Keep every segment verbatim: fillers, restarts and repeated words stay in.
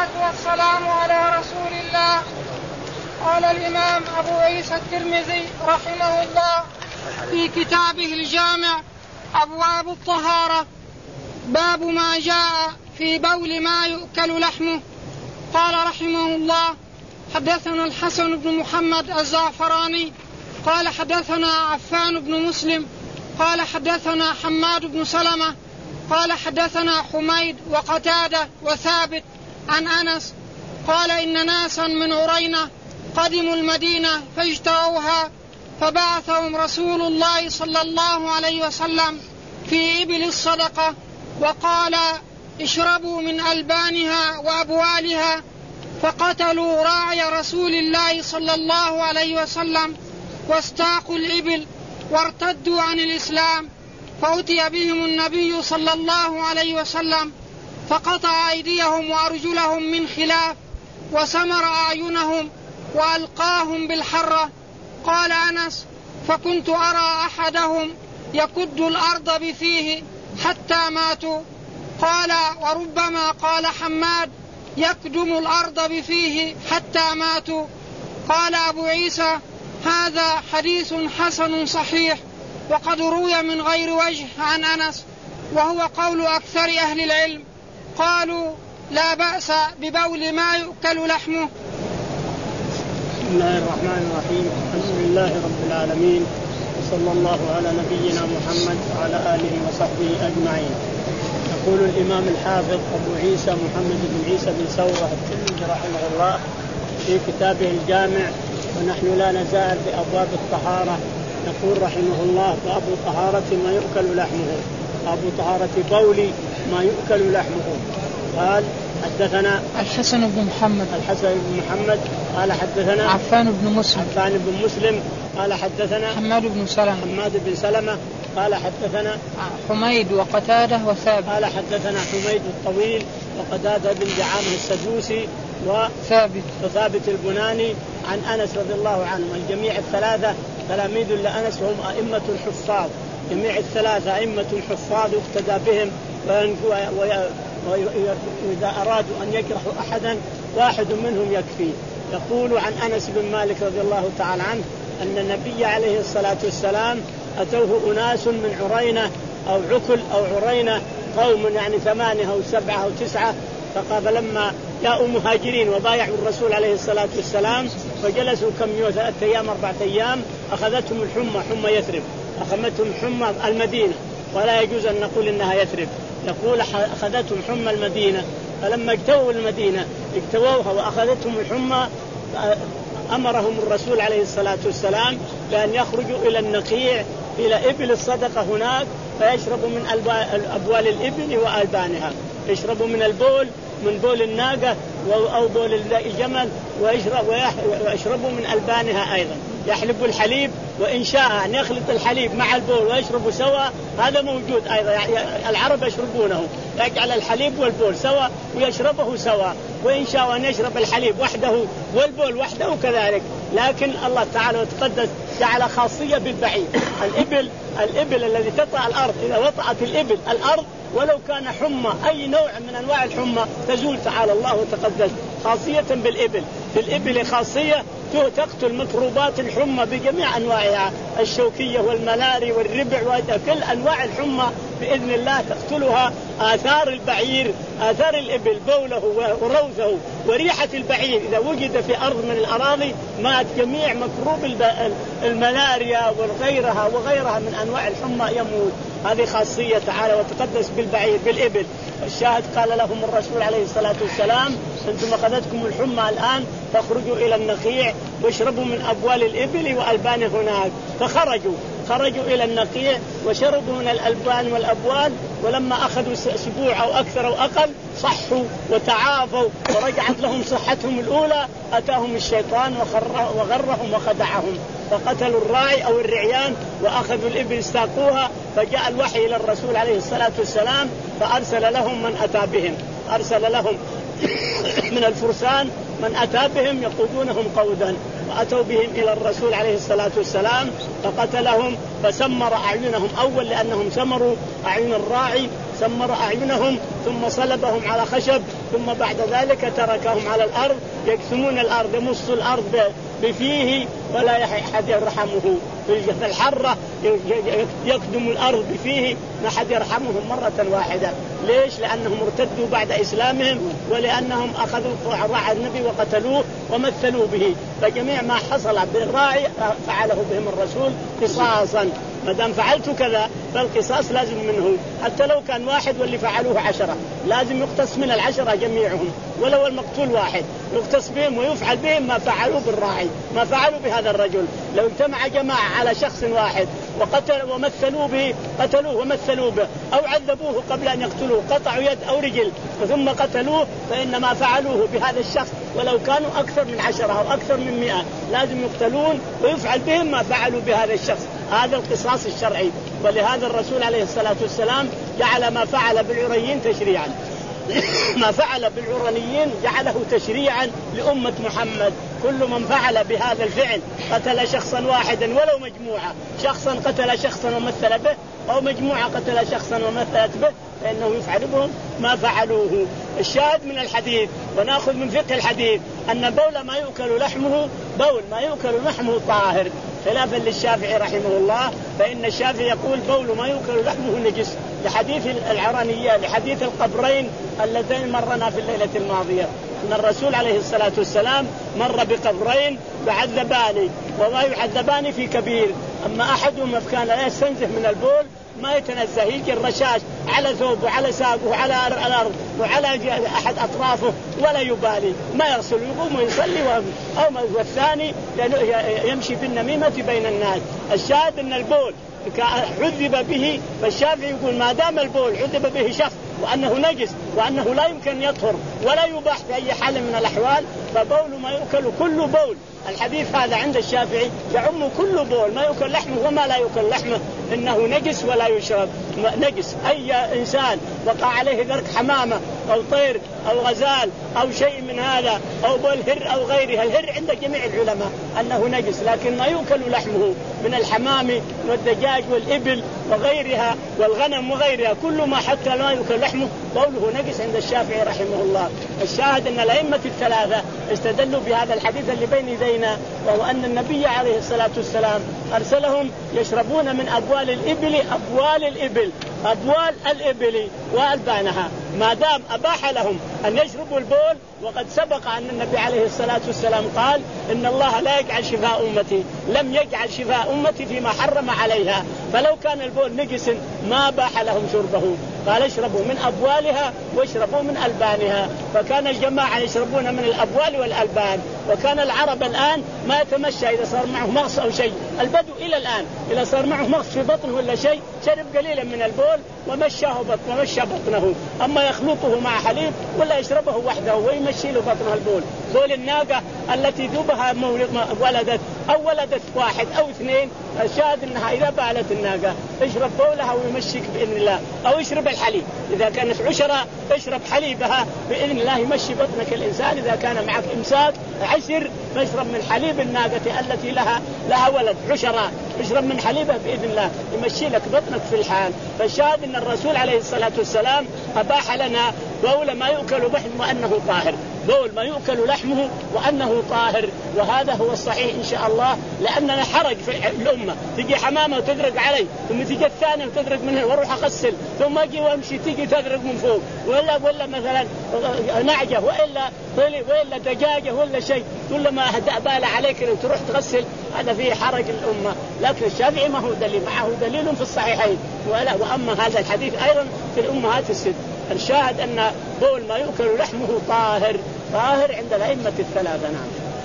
والصلاة والسلام على رسول الله. قال الإمام أبو عيسى الترمذي رحمه الله في كتابه الجامع أبواب الطهارة باب ما جاء في بول ما يؤكل لحمه. قال رحمه الله حدثنا الحسن بن محمد الزعفراني قال حدثنا عفان بن مسلم قال حدثنا حماد بن سلمة قال حدثنا حميد وقتادة وثابت عن أنس قال إن ناسا من عرينة قدموا المدينة فاجتووها فبعثهم رسول الله صلى الله عليه وسلم في إبل الصدقة وقال اشربوا من ألبانها وأبوالها، فقتلوا راعي رسول الله صلى الله عليه وسلم واستاقوا الإبل وارتدوا عن الإسلام، فأتي بهم النبي صلى الله عليه وسلم فقطع أيديهم وأرجلهم من خلاف وسمر أعينهم وألقاهم بالحرة. قال أنس فكنت أرى أحدهم يكد الأرض بفيه حتى ماتوا. قال وربما قال حماد يكدم الأرض بفيه حتى ماتوا. قال أبو عيسى هذا حديث حسن صحيح وقد روي من غير وجه عن أنس، وهو قول أكثر أهل العلم، قالوا لا بأس ببول ما يؤكل لحمه. بسم الله الرحمن الرحيم، الحمد لله رب العالمين، وصلى الله على نبينا محمد وعلى آله وصحبه أجمعين. يقول الإمام الحافظ أبو عيسى محمد بن عيسى بن سورة الترمذي رحمه الله في كتابه الجامع، ونحن لا نزال بأبواب الطهارة. يقول رحمه الله باب طهارة ما يؤكل لحمه، باب طهارة بول ما يؤكل لحمه. قال حدثنا الحسن بن محمد الحسن بن محمد قال حدثنا عفان بن مسلم عفان بن مسلم قال حدثنا حماد بن سلمة حماد بن سلمة قال حدثنا حميد وقتادة وثابت قال حدثنا حميد الطويل وقتادة بن دعامة السدوسي وثابت وثابت البناني عن أنس رضي الله عنه. الجميع الثلاثة تلاميذ لأنس وهم أئمة الحفاظ، جميع الثلاثة أئمة الحفاظ يقتدى بهم، وإذا أرادوا أن يجرحوا أحدا واحد منهم يكفي. يقول عن أنس بن مالك رضي الله تعالى عنه أن النبي عليه الصلاة والسلام أتوه أناس من عرينة أو عكل أو عرينة، قوم يعني ثمانية أو سبعة أو تسعة، فقال لما جاءوا مهاجرين وبايعوا الرسول عليه الصلاة والسلام فجلسوا كم يوم ثلاثة أيام أربعة أيام، أخذتهم الحمى حمى يثرب، أخذتهم حمى المدينة، ولا يجوز أن نقول إنها يثرب، يقول أخذتهم حمى المدينة. فلما اجتووا المدينة اجتووها وأخذتهم الحمى أمرهم الرسول عليه الصلاة والسلام بأن يخرجوا إلى النقيع إلى إبل الصدقة هناك فيشربوا من أبوال الإبل وألبانها، يشربوا من البول من بول الناقة أو بول الجمل، ويشربوا من ألبانها أيضا، يحلبوا الحليب، وإن شاء أن يخلط الحليب مع البول ويشربوا سوا هذا موجود أيضا، العرب يشربونه، يجعل الحليب والبول سوا ويشربه سوا، وإن شاء أن يشرب الحليب وحده والبول وحده كذلك. لكن الله تعالى وتقدس جعل خاصية بالبعير، الإبل الإبل الذي تطأ الأرض، إذا وطأت الإبل الأرض ولو كان حمى أي نوع من أنواع الحمى تزول تعالى الله وتقدس. خاصية بالإبل، بالإبل خاصية تقتل ميكروبات الحمى بجميع أنواعها، الشوكية والملاري والربع وكل أنواع الحمى بإذن الله تقتلها. آثار البعير آثار الإبل بوله وروثه وريحة البعير إذا وجد في أرض من الأراضي مات جميع ميكروب الملاريا وغيرها وغيرها من أنواع الحمى يموت. هذه خاصية تعالى وتقدس بالبعير بالإبل. الشاهد قال لهم الرسول عليه الصلاة والسلام أنتم أخذتكم الحمى الآن فاخرجوا إلى النقيع واشربوا من أبوال الإبل وألبان هناك. فخرجوا خرجوا إلى النقيع وشربوا من الألبان والأبوال، ولما أخذوا أسبوع أو أكثر أو أقل صحوا وتعافوا ورجعت لهم صحتهم الأولى، أتاهم الشيطان وغرهم وخدعهم فقتلوا الراعي أو الرعيان وأخذوا الإبل استاقوها. فجاء الوحي إلى الرسول عليه الصلاة والسلام فأرسل لهم من أتى بهم، أرسل لهم من الفرسان من أتى بهم يقودونهم قودا، وأتوا بهم إلى الرسول عليه الصلاة والسلام فقتلهم فسمر أعينهم أول لأنهم سمروا أعين الراعي، سمر أعينهم ثم صلبهم على خشب ثم بعد ذلك تركهم على الأرض يقسمون الأرض يمص الأرض بفيه ولا أحد يرحمه. في الحرة يقدم الأرض بفيه ما حد يرحمهم مرة واحدة. ليش؟ لأنهم ارتدوا بعد إسلامهم ولأنهم أخذوا راعي النبي وقتلوه ومثلوا به. فجميع ما حصل بالراعي فعله بهم الرسول قصاصا. ما دام فعلت كذا فالقصاص لازم منه، حتى لو كان واحد واللي فعلوه عشرة لازم يقتص من العشرة جميعهم، ولو المقتول واحد يقتص بهم ويفعل بهم ما فعلوا بالراعي، ما فعلوا بهذا الرجل. لو اجتمع جماعة على شخص واحد وقتل ومثلوا به قتلوه ومثلوا به أو عذبوه قبل أن يقتلوه، قطعوا يد أو رجل ثم قتلوه، فإن ما فعلوه بهذا الشخص ولو كانوا أكثر من عشرة أو أكثر من مئة لازم يقتلون ويفعل بهم ما فعلوا بهذا الشخص. هذا القصاص الشرعي. ولهذا الرسول عليه الصلاة والسلام جعل ما فعل بالعريين تشريعا ما فعل بالعرانيين جعله تشريعا لأمة محمد. كل من فعل بهذا الفعل قتل شخصا واحدا ولو مجموعة، شخصا قتل شخصا ومثل به أو مجموعة قتل شخصا ومثلت به، فإنه يفعل بهم ما فعلوه. الشاهد من الحديث ونأخذ من فقه الحديث أن بول ما يؤكل لحمه بول ما يؤكل لحمه طاهر، خلافا للشافعي رحمه الله، فإن الشافعي يقول بول ما يؤكل لحمه نجس، لحديث العرانية لحديث القبرين اللذين مرنا في الليلة الماضية أن الرسول عليه الصلاة والسلام مر بقبرين يعذبان وما يعذبان في كبير، أما أحدهما كان لا يستنزه من البول ما يتنزه، يجي الرشاش على ثوبه وعلى ساقه وعلى الأرض وعلى أحد أطرافه ولا يبالي، ما يغسل يقوم ويصلي، أو والثاني يمشي بالنميمة بين الناس. الشاهد أن البول عذب به، فالشافعي يقول ما دام البول عذب به شخص وأنه نجس وأنه لا يمكن يطهر ولا يباح في أي حال من الأحوال، فبول ما يؤكل كل بول. الحديث هذا عند الشافعي يعم كل بول ما يؤكل لحمه وما لا يؤكل لحمه، إنه نجس ولا يشرب. نجس أي إنسان وقع عليه ذرك حمامة أو طير أو غزال أو شيء من هذا أو بول هر أو غيرها، الهر عند جميع العلماء أنه نجس، لكن ما يؤكل لحمه من الحمام والدجاج والإبل وغيرها والغنم وغيرها، كل ما حتى لا يؤكل لحمه بوله نجس عند الشافعي رحمه الله. الشاهد أن الأئمة الثلاثة استدلوا بهذا الحديث اللي بين يدينا، وهو أن النبي عليه الصلاة والسلام أرسلهم يشربون من أبوال الإبل أبوال الإبل أبوال الإبل وألبانها، ما دام أباح لهم أن يشربوا البول، وقد سبق أن النبي عليه الصلاة والسلام قال إن الله لا يجعل شفاء أمتي لم يجعل شفاء أمتي فيما حرم عليها، فلو كان البول نجس ما باح لهم شربه، قال اشربوا من أبوالها واشربوا من ألبانها. فكان الجماعة يشربون من الأبوال والألبان، وكان العرب الآن ما يتمشى إذا صار معه مغص أو شيء، البدو إلى الآن إذا صار معه مغص في بطنه ولا شيء شرب قليلا من البول ومشاه بطنه ومشى بطنه، أما يخلطه مع حليب ولا يشربه وحده ويمشي له بطنه البول. بول الناقة التي ذبها ولدت أو ولدت واحد أو اثنين، الشاهد أنها إذا بالت الناقة اشرب بولها ويمشيك بإذن الله، أو اشرب الحليب إذا كانت عشرة اشرب حليبها بإذن الله يمشي بطنك الإنسان. إذا كان معك إمساك عشر فاشرب من حليب الناقة التي لها لها ولد عشرة، اشرب من حليبها بإذن الله يمشي لك بطنك في الحال. فالشاهد أن الرسول عليه الصلاة والسلام أباح لنا بول ما يؤكل لحمه وأنه طاهر، بول ما يؤكل لحمه وأنه طاهر، وهذا هو الصحيح إن شاء الله، لأننا حرج في الأمة، تجي حمامة وتدرق علي ثم تجي الثانية وتدرق منها واروح أغسل ثم أجي وأمشي تجي تدرق من فوق، ولا ولا مثلا نعجة وإلا وإلا دجاجة ولا شيء كل ما بال عليك لو تروح تغسل، هذا فيه حرج الأمة. لكن الشافعي ما هو دليل، معه دليل في الصحيحين ولا. وأما هذا الحديث أيضا في الأمهات الست. الشاهد أن بول ما يؤكل لحمه طاهر طاهر عند الأئمة الثلاثة. نعم.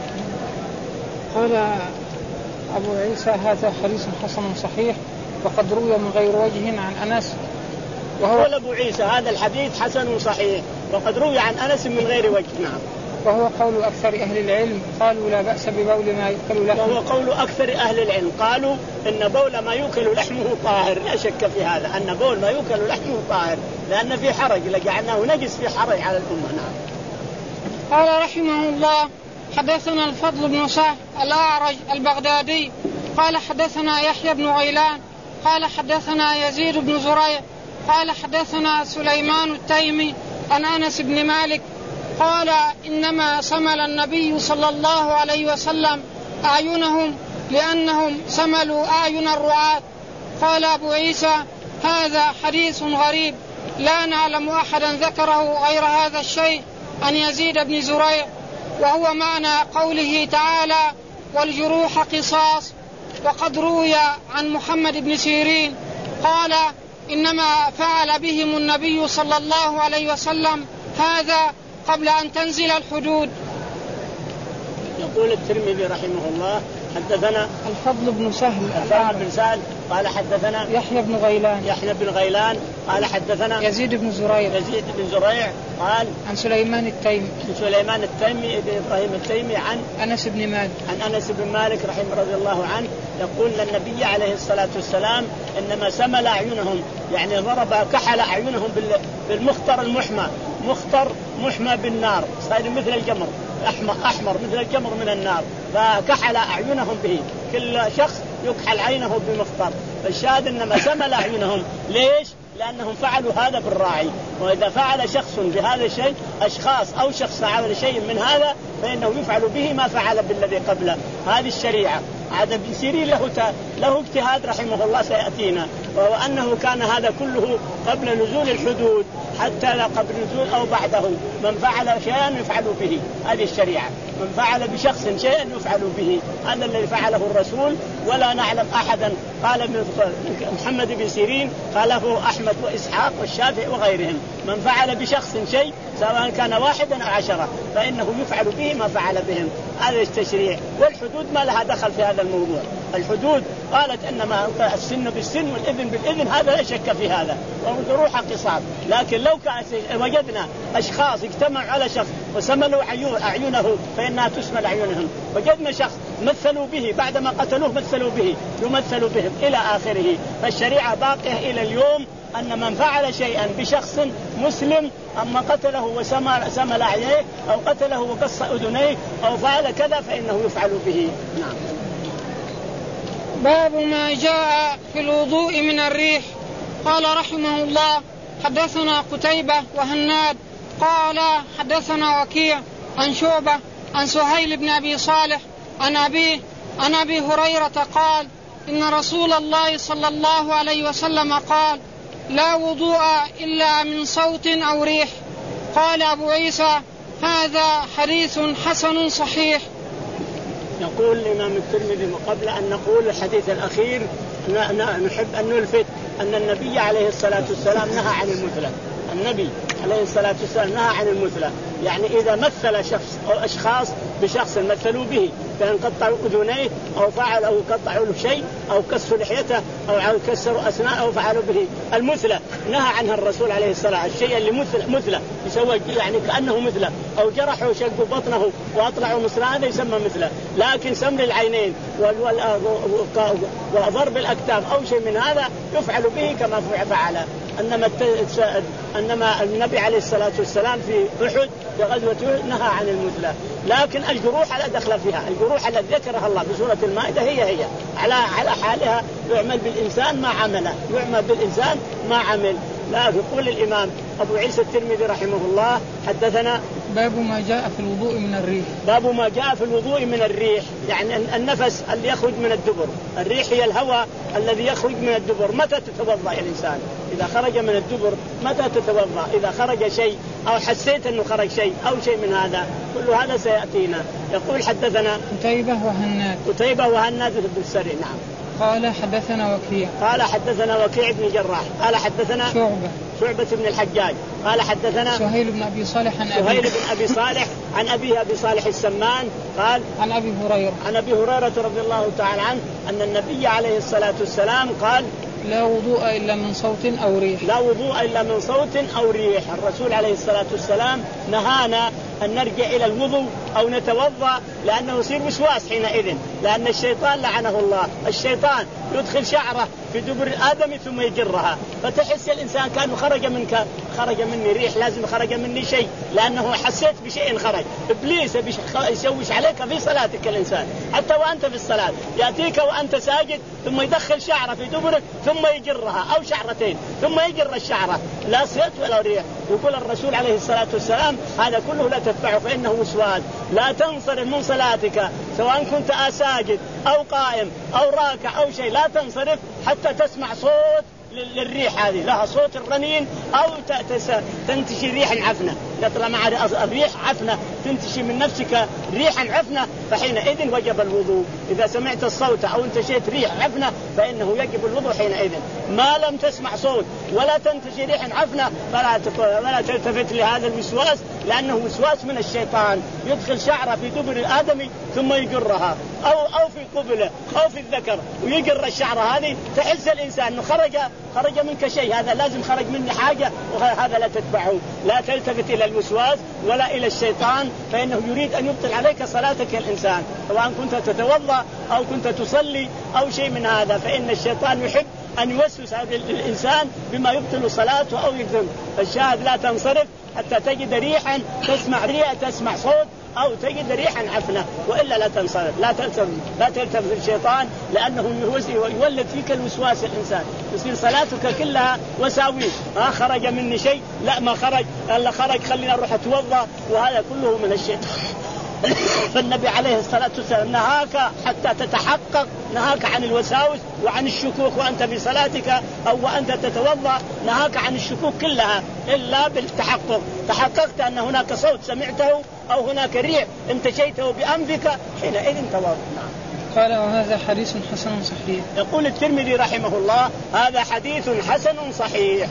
قال أبو عيسى هذا حديث حسن صحيح وقد روي من غير وجه عن أنس، وهو أبو عيسى هذا الحديث حسن صحيح وقد روي عن أنس من غير وجه. نعم. وهو قول أكثر أهل العلم قالوا لا بأس ببول ما يؤكل لحمه. وهو قول أكثر أهل العلم قالوا إن بول ما يؤكل لحمه طاهر، لا شك في هذا أن بول ما يؤكل لحمه طاهر، لأن في حرج لجعلناه نجس في حرج على الأمة. نعم. قال رحمه الله حدثنا الفضل بن سعد الأعرج البغدادي قال حدثنا يحيى بن غيلان قال حدثنا يزيد بن زريع قال حدثنا سليمان التيمي عن أنس بن مالك قال إنما سمل النبي صلى الله عليه وسلم أعينهم لأنهم سملوا أعين الرعاة. قال أبو عيسى هذا حديث غريب لا نعلم أحدا ذكره غير هذا الشيء عن يزيد بن زريع، وهو معنى قوله تعالى والجروح قصاص. وقد روي عن محمد بن سيرين قال إنما فعل بهم النبي صلى الله عليه وسلم هذا قبل أن تنزل الحدود. يقول الترمذي رحمه الله حدثنا الفضل بن سهل الفضل بن سهل قال حدثنا يحيى بن غيلان يحيى بن غيلان قال حدثنا يزيد بن زريع يزيد بن زريع قال عن سليمان التيمي عن سليمان التيمي ابن إبراهيم التيمي عن أنس بن مالك عن أنس بن مالك رحمه رضي الله عنه يقول النبي عليه الصلاة والسلام إنما سمل أعينهم يعني ضرب كحل أعينهم بالمخطر المحمى مخطر محمى بالنار صار مثل الجمر أحمر, أحمر مثل الجمر من النار فكحل أعينهم به كل شخص يكحل عينه بمخطر. فالشاهد إنما سمل أعينهم ليش؟ لأنهم فعلوا هذا بالراعي. وإذا فعل شخص بهذا الشيء أشخاص أو شخص عمل شيء من هذا فإنه يفعل به ما فعل بالذي قبله. هذه الشريعة. هذا ابن سيرين له له اجتهاد رحمه الله سيأتينا، وهو أنه كان هذا كله قبل نزول الحدود حتى لا قبل نزول أو بعده من فعل شيئا يفعل به. هذه الشريعة من فعل بشخص شيئا يفعل به، هذا الذي فعله الرسول ولا نعلم أحدا. قال محمد بن سيرين خالفه أحمد وإسحاق والشافعي وغيرهم من فعل بشخص شيء سواء كان واحدا أو عشرة فإنه يفعل به ما فعل بهم. هذا التشريع. والحدود ما لها دخل في هذا الموضوع. الحدود قالت إنما السن بالسن والإذن بالإذن هذا لا شك في هذا والجروح قصاص. لكن لو كان وجدنا أشخاص اجتمعوا على شخص وسملوا أعينه فإنها تسمل أعينهم. وجدنا شخص مثلوا به بعدما قتلوه مثلوا به يمثلوا بهم إلى آخره. فالشريعة باقية إلى اليوم أن من فعل شيئا بشخص مسلم أما قتله وسمل سمل عينيه أو قتله وقص أذنيه أو فعل كذا فإنه يفعل به. نعم. باب ما جاء في الوضوء من الريح. قال رحمه الله حدثنا قتيبة وهناد قال حدثنا وكيع عن شعبة عن سهيل بن أبي صالح عن أبيه عن أبي هريرة قال إن رسول الله صلى الله عليه وسلم قال لا وضوء إلا من صوت أو ريح. قال أبو عيسى هذا حديث حسن صحيح. يقول الإمام الترمذي قبل أن نقول الحديث الأخير نحب أن نلفت أن النبي عليه الصلاة والسلام نهى عن المثلى. النبي عليه الصلاة والسلام نهى عن المثلى، يعني إذا مثل شخص أو أشخاص بشخص مثلوا به كان قطعوا أذنيه أو فعلوا أو قطعوا له شيء أو كسروا لحيته أو كسروا أسنانه أو فعلوا به المثلى نهى عنها الرسول عليه الصلاة والسلام. الشيء اللي مثل مثلى يسوي يعني كأنه مثلى أو جرحوا شقوا بطنه وأطلعوا مصرا هذا يسمى مثلى. لكن سمر العينين وضرب الأكتاف أو شيء من هذا يفعل به كما فعل. أنما أنما النبي عليه الصلاة والسلام في أحد في غزوة نهى عن المثلى. لكن الجروح لا دخل فيها. الجروح التي ذكرها الله بسورة المائدة هي هي على على حالها يعمل بالإنسان ما عمله يعمل بالإنسان ما عمل. لا يقول الإمام أبو عيسى الترمذي رحمه الله حدثنا باب ما جاء في الوضوء من الريح. باب ما جاء في الوضوء من الريح يعني النفس اللي يخرج من الدبر. الريح هي الهواء الذي يخرج من الدبر. متى تتوضأ الإنسان؟ إذا خرج من الدبر متى تتوضأ؟ إذا خرج شيء أو حسيت أنه خرج شيء أو شيء من هذا كل هذا سيأتينا. يقول حدثنا قتيبة وهناد قتيبة وهناد بن السري. نعم. قال حدثنا وكيع قال حدثنا وكيع بن جراح قال حدثنا شعبة شعبة بن الحجاج قال حدثنا سهيل بن أبي صالح عن أبيه سهيل بن أبي صالح عن أبيه أبي صالح السمان قال عن أبي هريرة عن أبي هريرة رضي الله تعالى عنه أن النبي عليه الصلاة والسلام قال لا وضوء إلا من صوت أو ريح. لا وضوء إلا من صوت أو ريح. الرسول عليه الصلاة والسلام نهانا أن نرجع إلى الوضوء أو نتوضأ، لأنه يصير وسواس حينئذ، لأن الشيطان لعنه الله، الشيطان يدخل شعره في دبر الآدمي ثم يجرها، فتحس الإنسان كأنه خرج منك، خرج مني ريح، لازم خرج مني شيء، لأنه حسيت بشيء خرج. إبليس يشوش عليك في صلاتك الإنسان، حتى وأنت في الصلاة يأتيك وأنت ساجد ثم يدخل شعره في دبرك ثم يجرها أو شعرتين ثم يجر الشعرة، لا صيت ولا ريح. يقول الرسول عليه الصلاة والسلام هذا كله لا تتبعه فإنه وسواس. لا تنصرف من صلاتك سواء كنت ساجد أو قائم أو راكع أو شيء، لا تنصرف حتى تسمع صوت للريح، هذه لها صوت الرنين أو تنتشي ريحا عفنة، يطلع مع الريح عفنة تنتشي من نفسك ريحا عفنة، فحينئذ وجب الوضوء. إذا سمعت الصوت أو انتشيت ريح عفنة فإنه يجب الوضوء حينئذ. ما لم تسمع صوت ولا تنتشي ريحا عفنة فلا ولا تلتفت لهذا الوسواس، لأنه وسواس من الشيطان، يدخل شعره في دبر الآدمي ثم يجرها أو أو في قبله أو في الذكر ويجر الشعر هذه، تحس الإنسان إنه خرج خرج منك شيء، هذا لازم خرج مني حاجة، وهذا لا تتبعه. لا تلتفت إلى الوسواس ولا إلى الشيطان، فإنه يريد أن يبطل عليك صلاتك الإنسان، سواء كنت تتوضأ أو كنت تصلي أو شيء من هذا، فإن الشيطان يحب أن يوسوس هذا الإنسان بما يبطل صلاته أو يكذب. الشاهد لا تنصرف حتى تجد ريحا، تسمع ريح، تسمع صوت أو تجد ريحا عفنة، وإلا لا تنصرف. لا تلتفت لا تلتفت الشيطان، لأنه يولد فيك الوسواس الإنسان، يصير صلاتك كلها وساويس. ما خرج مني شيء، لا ما خرج، الا خرج خلينا نروح اتوضا، وهذا كله من الشيطان. فالنبي عليه الصلاة والسلام نهاك حتى تتحقق، نهاك عن الوساوس وعن الشكوك وأنت في صلاتك أو وأنت تتوضأ، نهاك عن الشكوك كلها إلا بالتحقق. تحققت أن هناك صوت سمعته أو هناك ريح انتشيته بأنفك، حينئذ توضأ. قال وهذا حديث حسن صحيح. يقول الترمذي رحمه الله هذا حديث حسن صحيح.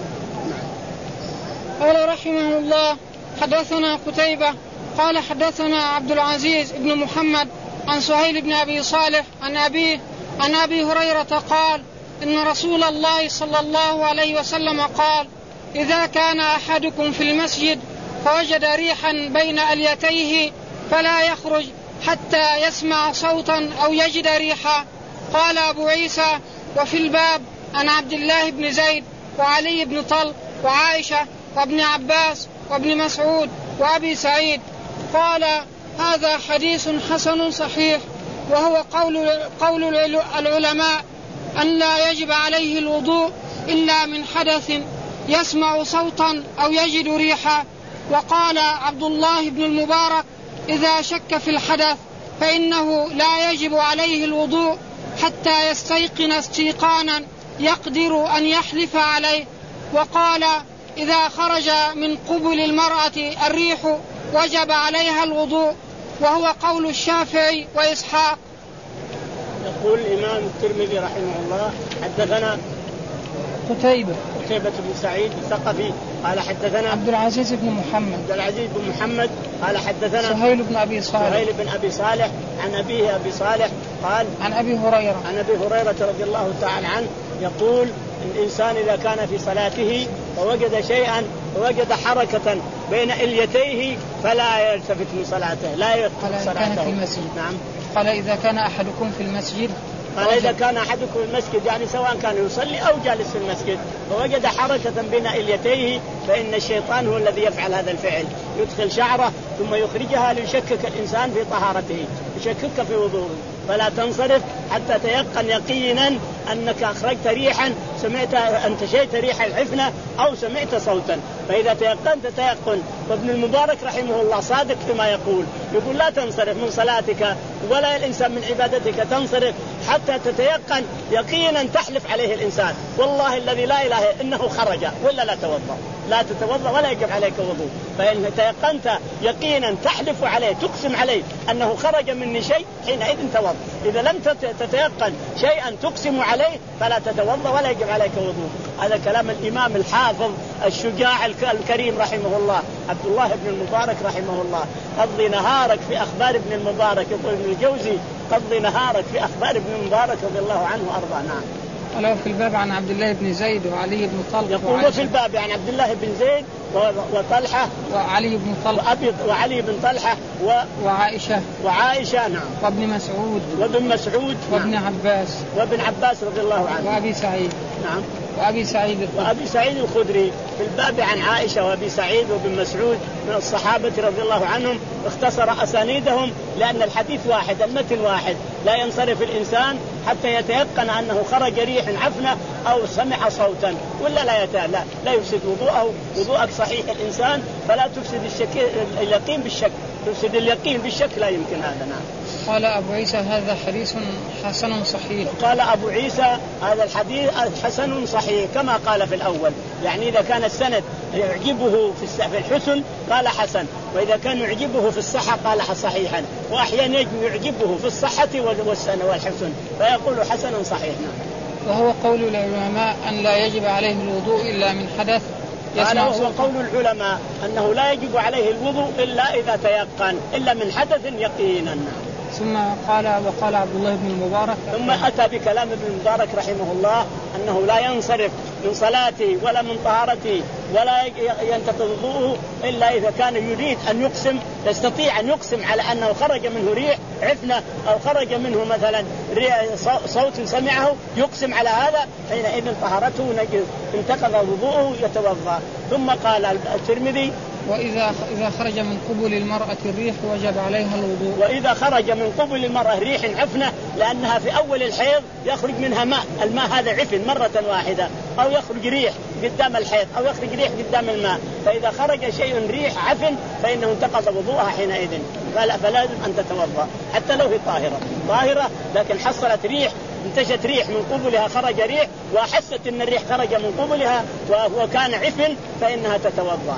قال رحمه الله حدثنا قتيبة قال حدثنا عبد العزيز بن محمد عن سهيل بن أبي صالح عن أبيه عن أبي هريرة قال إن رسول الله صلى الله عليه وسلم قال إذا كان أحدكم في المسجد فوجد ريحا بين أليتيه فلا يخرج حتى يسمع صوتا أو يجد ريحا. قال أبو عيسى وفي الباب عن عبد الله بن زيد وعلي بن طلق وعائشة وابن عباس وابن مسعود وأبي سعيد. قال هذا حديث حسن صحيح، وهو قول, قول العلماء أن لا يجب عليه الوضوء إلا من حدث يسمع صوتا أو يجد ريحا. وقال عبد الله بن المبارك إذا شك في الحدث فإنه لا يجب عليه الوضوء حتى يستيقن استيقانا يقدر أن يحلف عليه. وقال إذا خرج من قبل المرأة الريح وجب عليها الوضوء، وهو قول الشافعي وإسحاق. يقول الإمام الترمذي رحمه الله حدثنا قتيبة قتيبة بن سعيد الثقفي قال حدثنا عبد العزيز بن محمد عبد العزيز بن محمد قال حدثنا سهيل بن أبي صالح سهيل بن أبي صالح عن أبيه أبي صالح قال عن أبي هريرة عن أبي هريرة رضي الله تعالى عنه يقول الإنسان إذا كان في صلاته ووجد شيئا ووجد حركة بين إليتيه فلا يلتفت من صلاته، لا يدخل صلاته. في المسجد. نعم. قال إذا كان أحدكم في المسجد قال إذا كان أحدكم في المسجد يعني سواء كان يصلي أو جالس في المسجد ووجد حركة بين إليتيه فإن الشيطان هو الذي يفعل هذا الفعل، يدخل شعره ثم يخرجها ليشكك الإنسان في طهارته، يشكك في وضوءه. فلا تنصرف حتى تيقن يقينا أنك أخرجت ريحا، سمعت انتشيت ريح العفنة أو سمعت صوتا. فإذا تيقنت تيقن. وابن المبارك رحمه الله صادق فيما يقول، يقول لا تنصرف من صلاتك ولا الإنسان من عبادتك تنصرف حتى تتيقن يقينا تحلف عليه الإنسان والله الذي لا إله إنه خرج، ولا لا توضأ، لا تتوضأ ولا يجب عليك وضوء. فإن تيقنت يقينا تحلف عليه تقسم عليه أنه خرج مني شيء حينئذ توضأ. إذا لم تتيقن شيئا تقسم عليه فلا تتوضأ ولا يجب عليك وضوء. هذا كلام الإمام الحافظ الشجاع الكريم رحمه الله عبد الله بن المبارك رحمه الله. قضي نهارك في أخبار ابن المبارك، يقول ابن الجوزي قضي نهارك في أخبار ابن المبارك رضي الله عنه وأرضاه. نعم. قال في الباب عن عبد الله بن زيد وعلي بن طلحة. يقول في الباب عن عبد الله بن زيد وطلحة وعلي بن طلحة وأبي وعلي بن طلحة و... وعائشة وعائشة نعم وابن مسعود وابن مسعود وابن نعم. عباس وابن عباس رضي الله عنه وأبي سعيد نعم وأبي سعيد الخدري. وأبي سعيد الخدري. في الباب عن عائشة وأبي سعيد وابن مسعود من الصحابة رضي الله عنهم. اختصر أسانيدهم لأن الحديث واحد المتن واحد، لا ينصرف الإنسان حتى يتيقن أنه خرج ريح عفنة أو سمع صوتا ولا لا يتأ... لا, لا يفسد وضوءه. وضوءك صحيح الإنسان فلا تفسد الشك... اليقين بالشك، تفسد اليقين بالشك لا يمكن هذا. نعم. قال أبو عيسى هذا حديث حسن صحيح. قال أبو عيسى هذا الحديث حسن صحيح كما قال في الأول، يعني إذا كان السند يعجبه في الحسن قال حسن، وإذا كان يعجبه في الصحة قال صحيحا، وأحيانا يعجبه في الصحة والسنة والحسن فيقول حسن صحيح. وهو قول العلماء أن لا يجب عليه الوضوء إلا من حدث. قال وهو قول العلماء أنه لا يجب عليه الوضوء إلا إذا تيقن إلا من حدث يقينا. ثم قال وقال عبد الله بن المبارك ثم أتى بكلام ابن المبارك رحمه الله أنه لا ينصرف من صلاته ولا من طهارته ولا ينتقض وضوءه إلا إذا كان يريد أن يقسم، يستطيع أن يقسم على أنه خرج منه ريح عفنة أو خرج منه مثلا صوت سمعه، يقسم على هذا حينئذ طهارته انتقض وضوءه يتوضأ. ثم قال الترمذي وإذا إذا خرج من قبل المرأة الريح وجب عليها الوضوء. وإذا خرج من قبل المرأة ريح عفنة لأنها في أول الحيض يخرج منها ماء، الماء هذا عفن مرة واحدة، أو يخرج ريح قدام الحيض أو يخرج ريح قدام الماء، فإذا خرج شيء ريح عفن فإنه انتقض وضوءها حينئذ، فلازم أن تتوضأ حتى لو هي طاهرة طاهرة لكن حصلت ريح، انتشت ريح من قبلها، خرج ريح وحست أن الريح خرج من قبلها وكان عفن فإنها تتوضأ.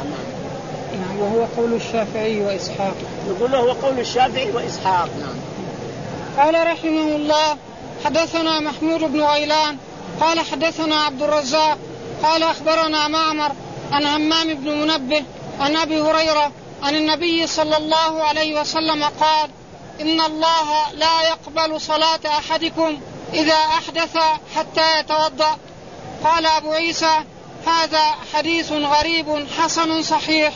نعم. وهو قول الشافعي وإسحاق. نقول له هو قول الشافعي وإسحاق. نعم. قال رحمه الله حدثنا محمود بن غيلان قال حدثنا عبد الرزاق قال أخبرنا معمر عن همام بن منبه عن أبي هريرة عن النبي صلى الله عليه وسلم قال إن الله لا يقبل صلاة أحدكم إذا أحدث حتى يتوضأ. قال أبو عيسى هذا حديث غريب حسن صحيح.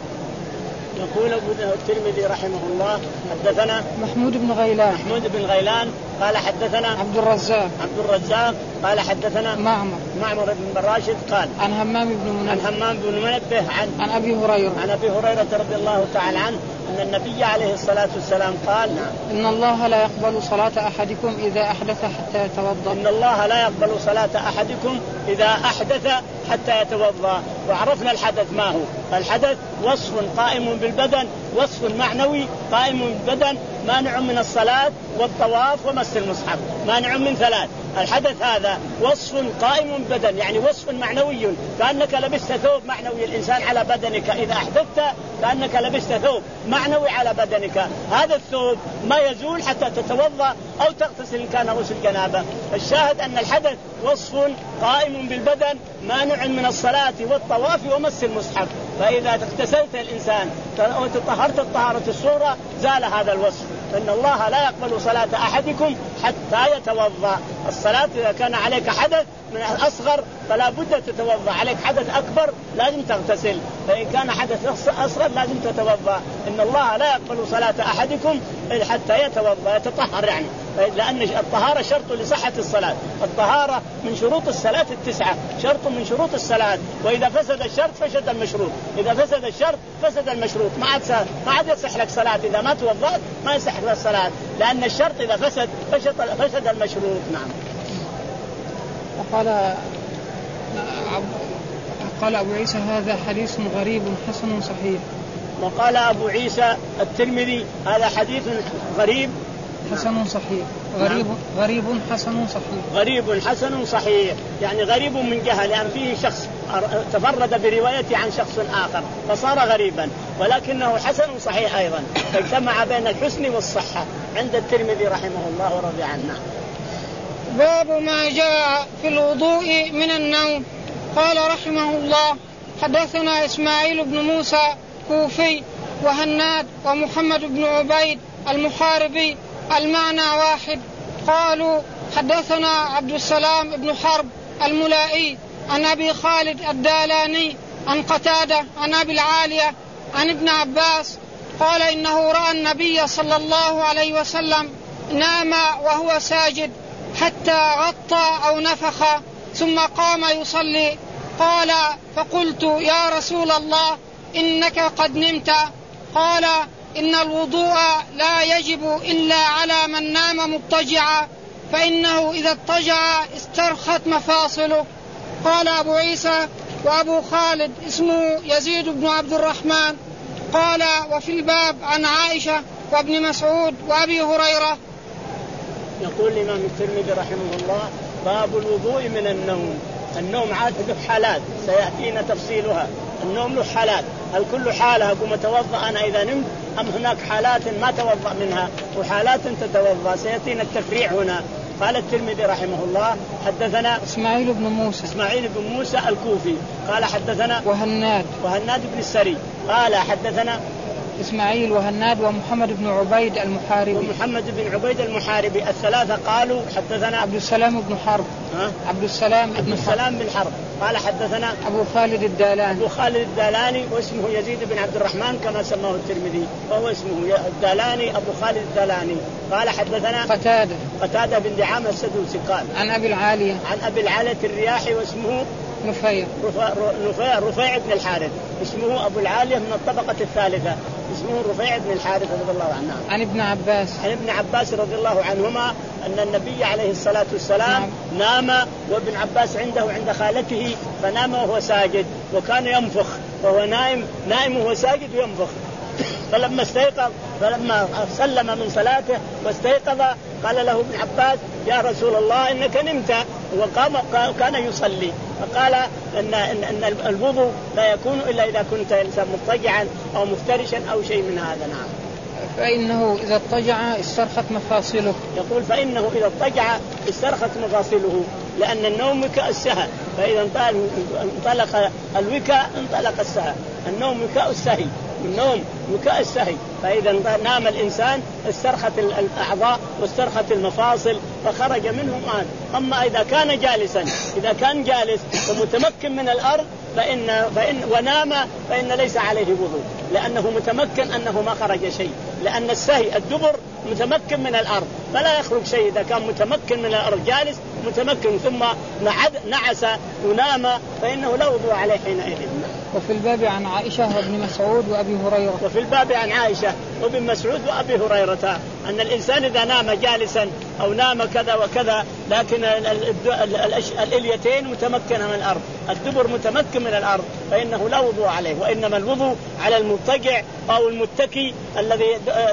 يقول الترمذي رحمه الله حدثنا محمود بن غيلان محمود بن غيلان قال حدثنا عبد الرزاق عبد الرزاق قال حدثنا معمر معمر بن راشد قال عن همام بن منبه عن همام بن منبه عن عن أبي هريرة عن أبي هريرة رضي الله تعالى عنه أن النبي عليه الصلاة والسلام قال إن الله لا يقبل صلاة أحدكم إذا أحدث حتى يتوضأ. إن الله لا يقبل صلاة أحدكم إذا أحدث حتى يتوضأ. وعرفنا الحدث ما هو. الحدث وصف قائم بالبدن، وصف معنوي قائم بالبدن، مانع من الصلاة والطواف ومس المصحف، مانع من ثلاث. الحدث هذا وصف قائم بالبدن يعني وصف معنوي، كأنك لبست ثوب معنوي الإنسان على بدنك، إذا أحدثت كأنك لبست ثوب معنوي على بدنك، هذا الثوب ما يزول حتى تتوضأ أو تغتسل إن كان غسل جنابة. الشاهد أن الحدث وصف قائم بالبدن مانع من الصلاة والطواف ومس المصحف، فإذا اغتسلت الإنسان وتطهرت الطهارة الصغرى زال هذا الوصف. فإن الله لا يقبل صلاة أحدكم حتى يتوضأ. الصلاة إذا كان عليك حدث من الأصغر فلا بد تتوضأ، عليك حدث أكبر لازم تغتسل، فإن كان حدث أصغر لازم تتوضأ. إن الله لا يقبل صلاة أحدكم حتى يتوضأ يتطهر، يعني لأن الطهارة شرط لصحة الصلاة. الطهارة من شروط الصلاة التسعة، شرط من شروط الصلاة، وإذا فسد الشرط فسد المشروط، إذا فسد الشرط فسد المشروط، ما عاد ما عاد يصح لك صلاة إذا ما توضأت، ما يصح لك الصلاة لأن الشرط إذا فسد فسد المشروط. نعم. وقال قال أبو عيسى هذا حديث غريب حسن صحيح. وقال أبو عيسى الترمذي هذا حديث غريب حسن صحيح. غريب غريب حسن صحيح. غريب حسن صحيح يعني غريب من جهة لأن فيه شخص تفرد بروايته عن شخص آخر فصار غريبا، ولكنه حسن صحيح أيضا، فاجتمع بين الحسن والصحة عند الترمذي رحمه الله ورضي عنه. باب ما جاء في الوضوء من النوم. قال رحمه الله حدثنا إسماعيل بن موسى كوفي وهناد ومحمد بن عبيد المحاربي المعنى واحد. قالوا حدثنا عبد السلام بن حرب الملائي عن أبي خالد الدالاني عن قتادة عن أبي العالية عن ابن عباس قال إنه رأى النبي صلى الله عليه وسلم نام وهو ساجد حتى غطى أو نفخ ثم قام يصلي. قال فقلت يا رسول الله إنك قد نمت. قال إن الوضوء لا يجب إلا على من نام مضطجعا فإنه إذا اضطجع استرخت مفاصله. قال أبو عيسى وأبو خالد اسمه يزيد بن عبد الرحمن. قال وفي الباب عن عائشة وابن مسعود وأبي هريرة. يقول الإمام الترمذي رحمه الله باب الوضوء من النوم. النوم عاد له حالات سيأتينا تفصيلها. النوم له حالات، هل كل حالة أقوم أتوضأ أنا إذا نمت أم هناك حالات ما توضأ منها وحالات تتوضأ؟ سيأتينا التفريع هنا. قال الترمذي رحمه الله حدثنا إسماعيل بن موسى إسماعيل بن موسى الكوفي قال حدثنا وهناد وهناد بن السري قال حدثنا إسماعيل وهناد ومحمد بن عبيد المحاربي ومحمد بن عبيد المحاربي الثلاثة قالوا حدثنا عبد السلام بن حرب ها؟ عبد السلام عبد السلام بن حرب قال حدثنا أبو خالد الدالاني أبو خالد الدالاني واسمه يزيد بن عبد الرحمن كما سماه الترمذي وهو اسمه الدالاني أبو خالد الدالاني قال حدثنا قتادة قتادة بن دعامة السدوسي قال عن أبي العالية عن أبي العالية الرياحي واسمه نفيع رفيع رفيع بن الحارث اسمه أبو العالية من الطبقة الثالثة اسمه رفيع بن الحارث رضي الله عنه. عن ابن عباس عن ابن عباس رضي الله عنهما أن النبي عليه الصلاة والسلام نعم. نام وابن عباس عنده عند خالته فنام وهو ساجد وكان ينفخ وهو نائم نائم وهو ساجد وينفخ. فلما استيقظ فلما سلم من صلاته واستيقظ قال له ابن عباس يا رسول الله إنك نمت وقام كان يصلي. فقال إن, إن, إن الوضوء لا يكون إلا إذا كنت إنسان مضطجعا أو مفترشا أو شيء من هذا. نعم. فإنه إذا اضطجع استرخت مفاصله. يقول فإنه إذا اضطجع استرخت مفاصله لأن النوم وكاء السهى فإذا انطلق الوكاء انطلق السهى. النوم وكاء السهي النوم وكاء السهي فإذا نام الإنسان استرخت الأعضاء واسترخت المفاصل فخرج منه مال. أما إذا كان جالسا إذا كان جالس ومتمكن من الأرض فإن, فإن ونام فإن ليس عليه وضوء لأنه متمكن أنه ما خرج شيء لأن السهي الدبر متمكن من الأرض فلا يخرج شيء إذا كان متمكن من الأرض جالس متمكن ثم نعس ونام فإنه لا وضوء عليه حينئذ. وفي الباب عن عائشة وابن مسعود وأبي هريرة. وفي الباب عن عائشة وابن مسعود وأبي هريرة أن الإنسان إذا نام جالسا أو نام كذا وكذا لكن الإليتين متمكنة من الأرض الدبر متمكن من الأرض فإنه لا وضوء عليه وإنما الوضوء على المضطجع أو المتكي الذي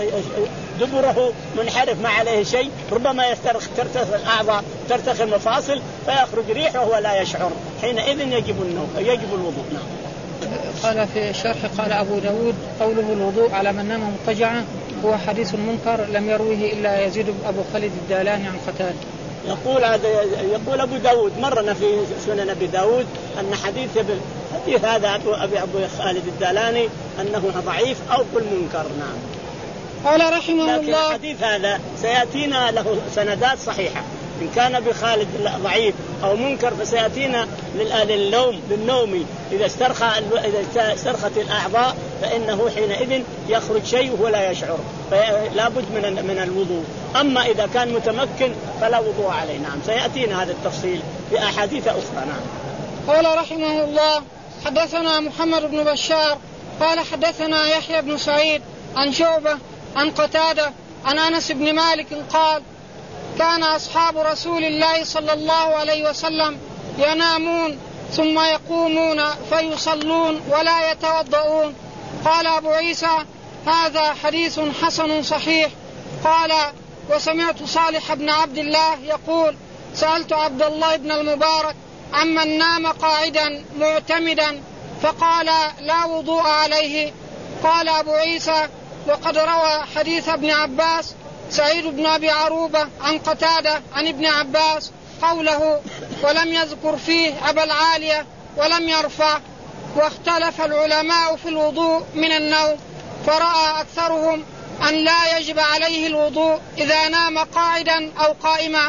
دبره منحرف ما عليه شيء ربما يسترخ ترتخي الأعضاء ترتخي المفاصل فيخرج ريح وهو لا يشعر حينئذ يجب النوم يجب الوضوء. نعم. قال في الشرح قال أبو داود قوله الوضوء على من نام مضطجعا هو حديث منكر لم يرويه إلا يزيد أبو خالد الدالاني عن قتادة. يقول هذا يقول أبو داود مرنا في سنن أبي داود أن حديث حديث هذا أبو أبي أبو خالد الدالاني أنه ضعيف أو قل منكر. نعم. قال رحمه لكن الله الحديث هذا سيأتينا له سندات صحيحة إن كان بخالد ضعيف أو منكر فسيأتينا للنوم للنوم إذا استرخى إذا استرخت الأعضاء فإنه حينئذ يخرج شيء ولا يشعر فلا بد من من الوضوء. أما إذا كان متمكن فلا وضوء عليه. نعم. سيأتينا هذا التفصيل في أحاديث أخرى. نعم. قال رحمه الله حدثنا محمد بن بشار قال حدثنا يحيى بن سعيد عن شعبة عن قتادة عن أنس بن مالك قال كان أصحاب رسول الله صلى الله عليه وسلم ينامون ثم يقومون فيصلون ولا يتوضؤون. قال أبو عيسى هذا حديث حسن صحيح. قال وسمعت صالح بن عبد الله يقول سألت عبد الله بن المبارك عمن نام قاعدا معتمدا فقال لا وضوء عليه. قال أبو عيسى وقد روى حديث ابن عباس سعيد بن أبي عروبة عن قتادة عن ابن عباس قوله ولم يذكر فيه أبا العالية ولم يرفع. واختلف العلماء في الوضوء من النوم فرأى أكثرهم أن لا يجب عليه الوضوء إذا نام قاعدا أو قائما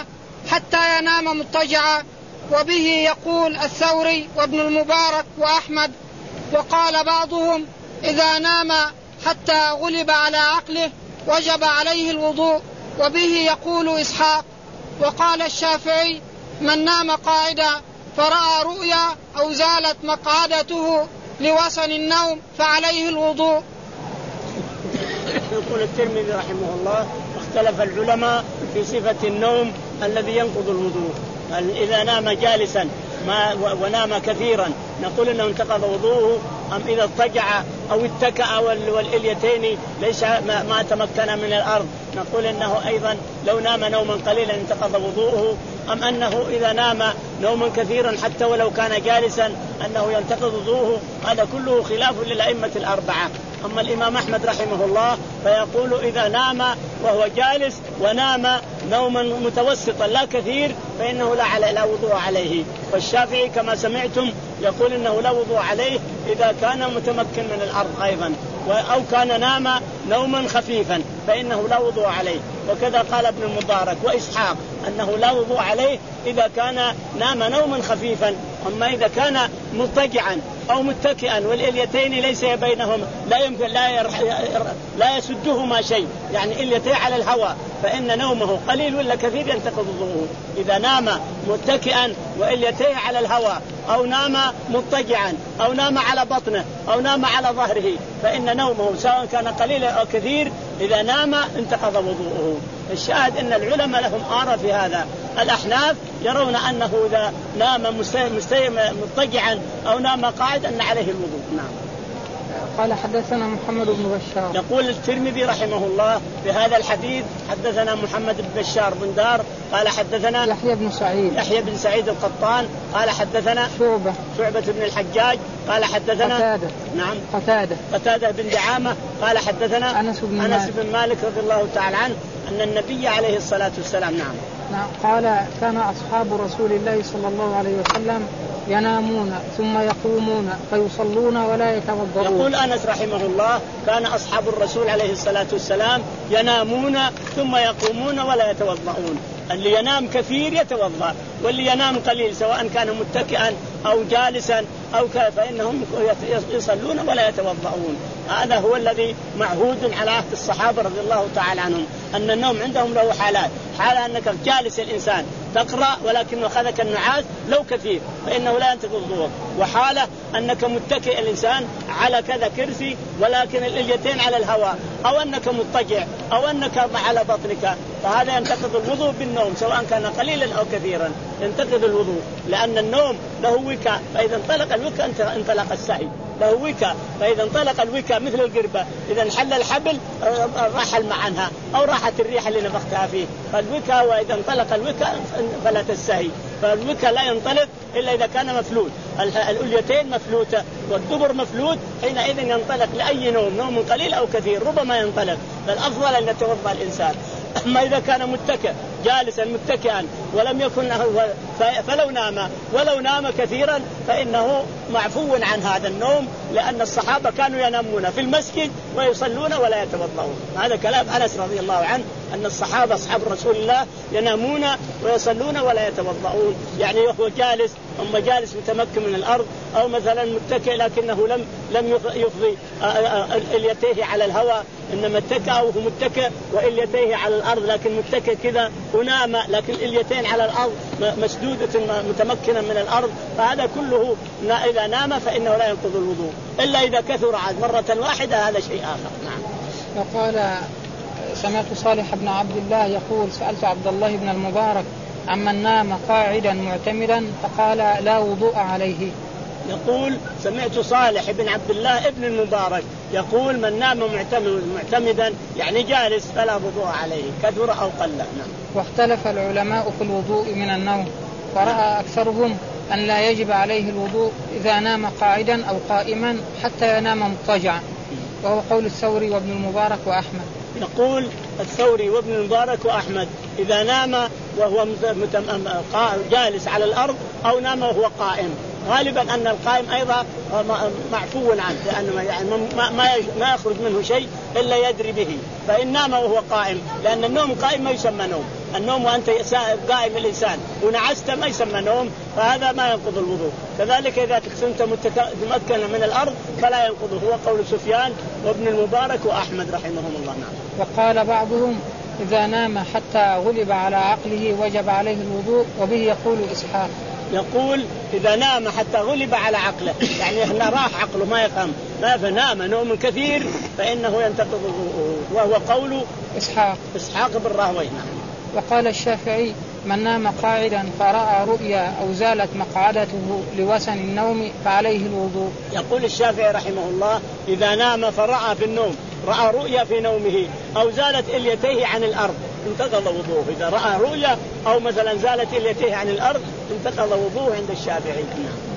حتى ينام مضطجعا. وبه يقول الثوري وابن المبارك وأحمد. وقال بعضهم إذا نام حتى غلب على عقله وجب عليه الوضوء. وبه يقول إسحاق. وقال الشافعي من نام قاعدا فرأى رؤيا أو زالت مقعدته لوصل النوم فعليه الوضوء. يقول الترمذي رحمه الله اختلف العلماء في صفة النوم الذي ينقض الوضوء. إذا نام جالسا ما ونام كثيرا نقول انه انتقض وضوءه، ام اذا اضطجع او اتكأ والإليتين ليس ما, ما تمكن من الارض نقول انه ايضا لو نام نوما قليلا انتقض وضوءه، ام انه اذا نام نوما كثيرا حتى ولو كان جالسا انه ينتقض وضوءه. هذا كله خلاف للأئمة الأربعة. أما الإمام أحمد رحمه الله فيقول إذا نام وهو جالس ونام نوما متوسطا لا كثير فإنه لا, لا وضوء عليه. والشافعي كما سمعتم يقول إنه لا وضوء عليه إذا كان متمكن من الأرض أيضا، أو كان نام نوما خفيفا فإنه لا وضوء عليه. وكذا قال ابن المبارك وإسحاق أنه لا وضوء عليه إذا كان نام نوما خفيفا. أما إذا كان مضطجعا أو متكئا والإليتين ليس بينهم لا يمكن لا, يرح لا يسدهما شيء يعني إليتين على الهواء فإن نومه قليل ولا كثير ينتقض وضوءه. إذا نام متكئا وإليتين على الهواء أو نام مضطجعا أو نام على بطنه أو نام على ظهره فإن نومه سواء كان قليلا أو كثير إذا نام انتقض وضوءه. الشاهد أن العلماء لهم آراء في هذا. الأحناف يرون أنه إذا نام مضطجعا أو نام قاعد أن عليه الوضوء. نعم. قال حدثنا محمد بن بشار. يقول الترمذي رحمه الله في هذا الحديث حدثنا محمد بن بشار بن دار قال حدثنا يحيى بن سعيد يحيى بن سعيد القطان قال حدثنا شعبة شعبة بن الحجاج قال حدثنا قتادة نعم قتادة قتادة بن دعامة قال حدثنا أنس بن, أنس مالك. بن مالك رضي الله تعالى عنه أن النبي عليه الصلاة والسلام نعم نعم قال كان أصحاب رسول الله صلى الله عليه وسلم ينامون ثم يقومون فيصلون ولا يتوضؤون. يقول أنس رحمه الله كان أصحاب الرسول عليه الصلاة والسلام ينامون ثم يقومون ولا يتوضؤون. اللي ينام كثير يتوضأ واللي ينام قليل سواء كان متكئا أو جالسا أو كذا فإنهم يصلون ولا يتوضؤون. هذا هو الذي معهود على عهد الصحابة رضي الله تعالى عنهم أن النوم عندهم له حالات. حالة أنك جالس الإنسان تقرأ ولكن أخذك النعاس لو كثير فإنه لا ينتقض وضوءك، وحالة أنك متكئ الإنسان على كذا كرسي ولكن اليدين على الهواء أو أنك مضطجع أو أنك على بطنك فهذا ينتقض الوضوء بالنوم سواء كان قليلا أو كثيرا ينتقض الوضوء لأن النوم له وكاء فإذا انطلق الوكاء انطلق السعي له وكاء فإذا انطلق الوكاء مثل القربة إذا انحل الحبل راح الماء عنها أو راحت الريح اللي نفختها فيه فالوكاء وإذا انطلق الوكاء فلت السعي فالوكاء لا ينطلق إلا إذا كان مفلوت الأليتين مفلوتة والدبر مفلوت حينئذ ينطلق لأي نوم نوم قليل أو كثير ربما ينطلق فالأفضل أن يتوضأ الإنسان. أما إذا كان متكئ جالسا متكئا ولم يكن فلو نام ولو نام كثيرا فإنه معفو عن هذا النوم لأن الصحابة كانوا ينامون في المسجد ويصلون ولا يتوضؤون. هذا كلام أنس رضي الله عنه أن الصحابة أصحاب رسول الله ينامون ويصلون ولا يتوضؤون يعني وهو جالس أما جالس متمكن من الأرض أو مثلا متكئ لكنه لم لم يفضي اليتيه على الهواء إنما اتكأ وهو متكئ واليتيه على الأرض لكن متكئ كذا ونام لكن اليتين على الأرض مسدودة متمكنا من الأرض فهذا كله إذا نام فإنه لا ينقض الوضوء إلا إذا كثر عاد مرة واحدة هذا شيء آخر. نعم. وقال سمعت صالح بن عبد الله يقول سألت عبد الله بن المبارك عمن نام قاعدا معتمدا فقال لا وضوء عليه. يقول سمعت صالح بن عبد الله ابن المبارك يقول من نام معتمدا يعني جالس فلا وضوء عليه كثر أو قل. نعم. واختلف العلماء في الوضوء من النوم فرأى أكثرهم أن لا يجب عليه الوضوء إذا نام قاعدا أو قائما حتى ينام مضطجعا وهو قول الثوري وابن المبارك وأحمد. يقول الثوري وابن المبارك وأحمد إذا نام وهو جالس على الأرض أو نام وهو قائم غالبا أن القائم أيضا معفو عنه، لأنه يعني ما ما يخرج منه شيء إلا يدري به. فإن نام وهو قائم، لأن النوم قائم ما يسمى نوم، النوم وأنت قائم الإنسان ونعست ما يسمى نوم، فهذا ما ينقض الوضوء. كذلك إذا كنت متمكنا من الأرض فلا ينقضه، هو قول سفيان وابن المبارك وأحمد رحمهم الله. نعم. وقال بعضهم إذا نام حتى غلب على عقله وجب عليه الوضوء، وبه يقول إسحاق. يقول إذا نام حتى غلب على عقله، يعني إحنا راح عقله ما يفهم، ما فنام نوم كثير فإنه ينتقض الوضوء، وهو قول إسحاق إسحاق بن راهويه. وقال الشافعي من نام قاعدا فرأى رؤيا أو زالت مقعدته لوسن النوم فعليه الوضوء. يقول الشافعي رحمه الله إذا نام فرأى في النوم رأى رؤيا في نومه أو زالت إليتيه عن الأرض انتقض وضوءه. إذا رأى رؤيا أو مثلا زالت إليتيه عن الأرض انتقض وضوءه عند الشافعي.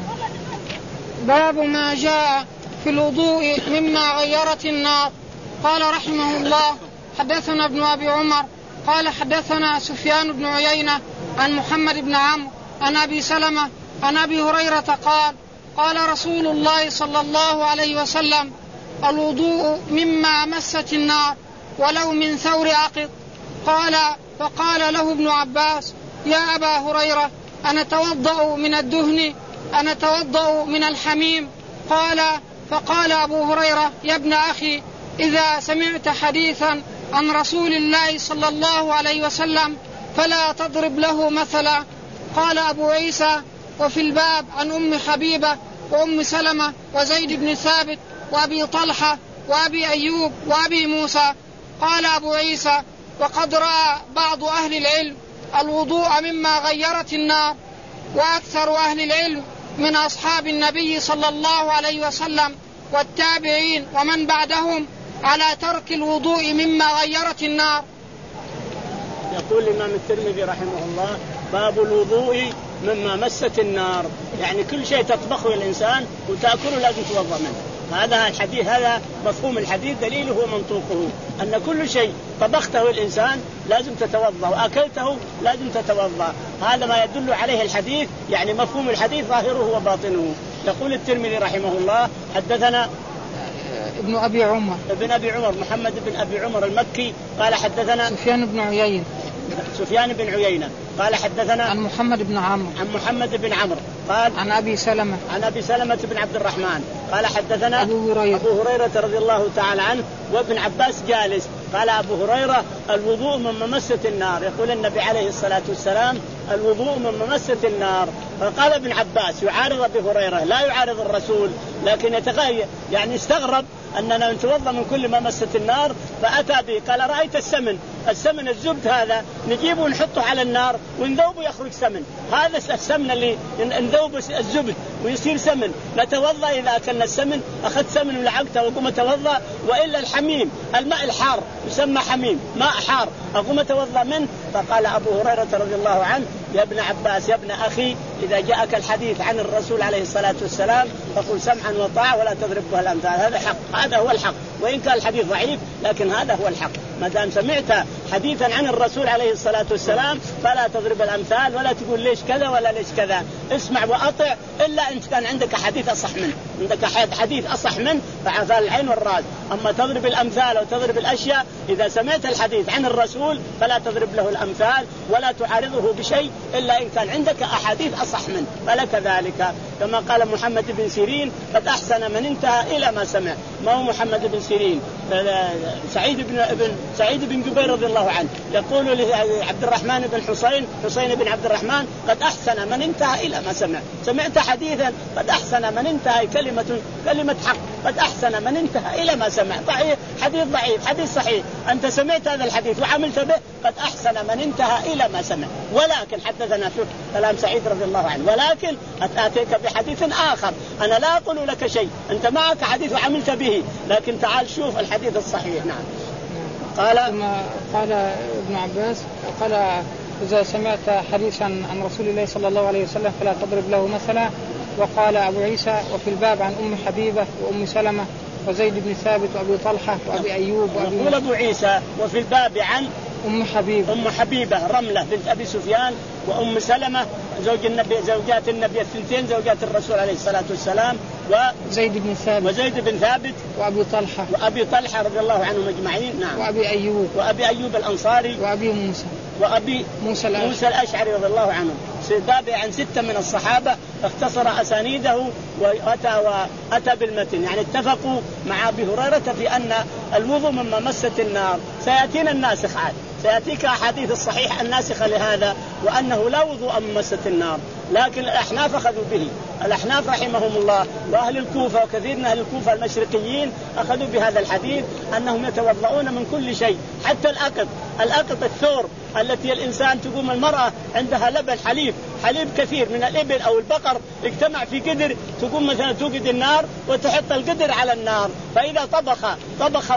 باب ما جاء في الوضوء مما غيرت النار. قال رحمه الله حدثنا ابن أبي عمر قال حدثنا سفيان بن عيينة عن محمد بن عمرو عن أبي سلمة عن أبي هريرة قال قال رسول الله صلى الله عليه وسلم الوضوء مما مست النار ولو من ثور عقد. قال فقال له ابن عباس يا أبا هريرة أنا توضأ من الدهن أنا توضأ من الحميم. قال فقال أبو هريرة يا ابن أخي إذا سمعت حديثا عن رسول الله صلى الله عليه وسلم فلا تضرب له مثلا. قال أبو عيسى وفي الباب عن أم حبيبة وأم سلمة وزيد بن ثابت وأبي طلحة وأبي أيوب وأبي موسى. قال أبو عيسى وقد رأى بعض أهل العلم الوضوء مما غيرت النار، وأكثر أهل العلم من أصحاب النبي صلى الله عليه وسلم والتابعين ومن بعدهم على ترك الوضوء مما غيرت النار. يقول الإمام الترمذي رحمه الله باب الوضوء مما مست النار، يعني كل شيء تطبخه الإنسان وتأكله لازم توضأ منه. هذا الحديث هذا مفهوم الحديث دليله ومنطوقه أن كل شيء طبخته الإنسان لازم تتوضأ وأكلته لازم تتوضأ. هذا ما يدل عليه الحديث، يعني مفهوم الحديث ظاهره وباطنه. يقول الترمذي رحمه الله حدثنا ابن أبي عمر ابن أبي عمر محمد بن أبي عمر المكي قال حدثنا سفيان بن عيينة سفيان بن عيينة قال حدثنا عن محمد بن عمرو عن محمد بن عمرو قال عن أبي سلمة عن أبي سلمة بن عبد الرحمن قال حدثنا أبو هريرة, أبو هريرة رضي الله تعالى عنه وابن عباس جالس. قال أبو هريرة الوضوء من ممسة النار، يقول النبي عليه الصلاة والسلام الوضوء من ممسة النار. فقال ابن عباس يعارض أبي هريرة لا يعارض الرسول، لكن يتغير يعني استغرب أننا نتوضأ من كل ما مست النار. فأتى به قال رأيت السمن السمن الزبد هذا نجيبه ونحطه على النار ونذوبه يخرج سمن، هذا السمن اللي نذوب الزبد ويصير سمن نتوضأ إذا أكلنا السمن أخذت سمن ولعقته وقوم أتوضأ. وإلا الحميم الماء الحار يسمى حميم ماء حار أقوم أتوضأ منه. فقال أبو هريرة رضي الله عنه يا ابن عباس يا ابن أخي إذا جاءك الحديث عن الرسول عليه الصلاة والسلام فقل سمعا وطاعة ولا تضرب به الأمثال. هذا حق، هذا هو الحق، وإن كان الحديث ضعيف لكن هذا هو الحق. ما دام سمعت حديثا عن الرسول عليه الصلاة والسلام فلا تضرب الأمثال ولا تقول ليش كذا ولا ليش كذا، اسمع وأطع إلا أنت كان عندك حديث أصح منه، عندك حديث أصح منه فعفال العين والرأس. أما تضرب الأمثال أو تضرب الأشياء إذا سمعت الحديث عن الرسول فلا تضرب له الأمثال ولا تعارضه بشيء إلا إن كان عندك أحاديث أصح منه، فلك ذلك. كما قال محمد بن سيرين قد أحسن من انتهى إلى ما سمع. ما هو محمد بن سيرين؟ سعيد بن ابن سعيد بن جبير رضي الله عنه يقول لعبد الرحمن بن حسين حسين بن عبد الرحمن قد أحسن من انتهى إلى ما سمع. سمعت حديثا قد أحسن من انتهى كلمة كلمة حق، قد أحسن من انتهى إلى ما سمع. ضعيف حديث ضعيف حديث صحيح، أنت سمعت هذا الحديث وعملت به قد أحسن من انتهى إلى ما سمع. ولكن حدثنا شوف كلام سعيد رضي الله عنه ولكن أتيك بحديث آخر أنا لا أقول لك شيء، أنت معك حديث وعملت به لكن تعال شوف الحديث الصحيح. نعم. قال قال ابن عباس قال إذا سمعت حديثا عن رسول الله صلى الله عليه وسلم فلا تضرب له مثلا. وقال أبو عيسى وفي الباب عن أم حبيبة وأم سلمة وزيد بن ثابت وأبي طلحة وأبي أيوب وأبي يقول أبو عيسى وفي الباب عن أم حبيبة أم حبيبة رملة بنت أبي سفيان وأم سلمة زوج النبي زوجات النبي الثنتين زوجات الرسول عليه الصلاة والسلام وزيد بن ثابت وزيد بن ثابت وأبي طلحة وأبي طلحة رضي الله عنهم أجمعين. نعم. وأبي أيوب وأبي أيوب الأنصاري وأبي موسى وأبي موسى الأشعري, موسى الأشعري رضي الله عنه. باب عن ستة من الصحابة اختصر أسانيده وأتى وأتى بالمتن، يعني اتفقوا مع أبي هريرة في أن الوضوء مما مست النار. سيأتينا الناسخ عاد سيأتيك أحاديث الصحيح الناسخة لهذا وأنه لا وضوء من مست النار، لكن الأحناف أخذوا به. الأحناف رحمهم الله وأهل الكوفة وكثير من أهل الكوفة المشرقيين أخذوا بهذا الحديث أنهم يتوضؤون من كل شيء حتى الأقط الأقط الثور التي الإنسان تقوم المرأة عندها لبن حليب حليب كثير من الإبل أو البقر اجتمع في قدر، تقوم مثلا توقد النار وتحط القدر على النار، فإذا طبخ طبخ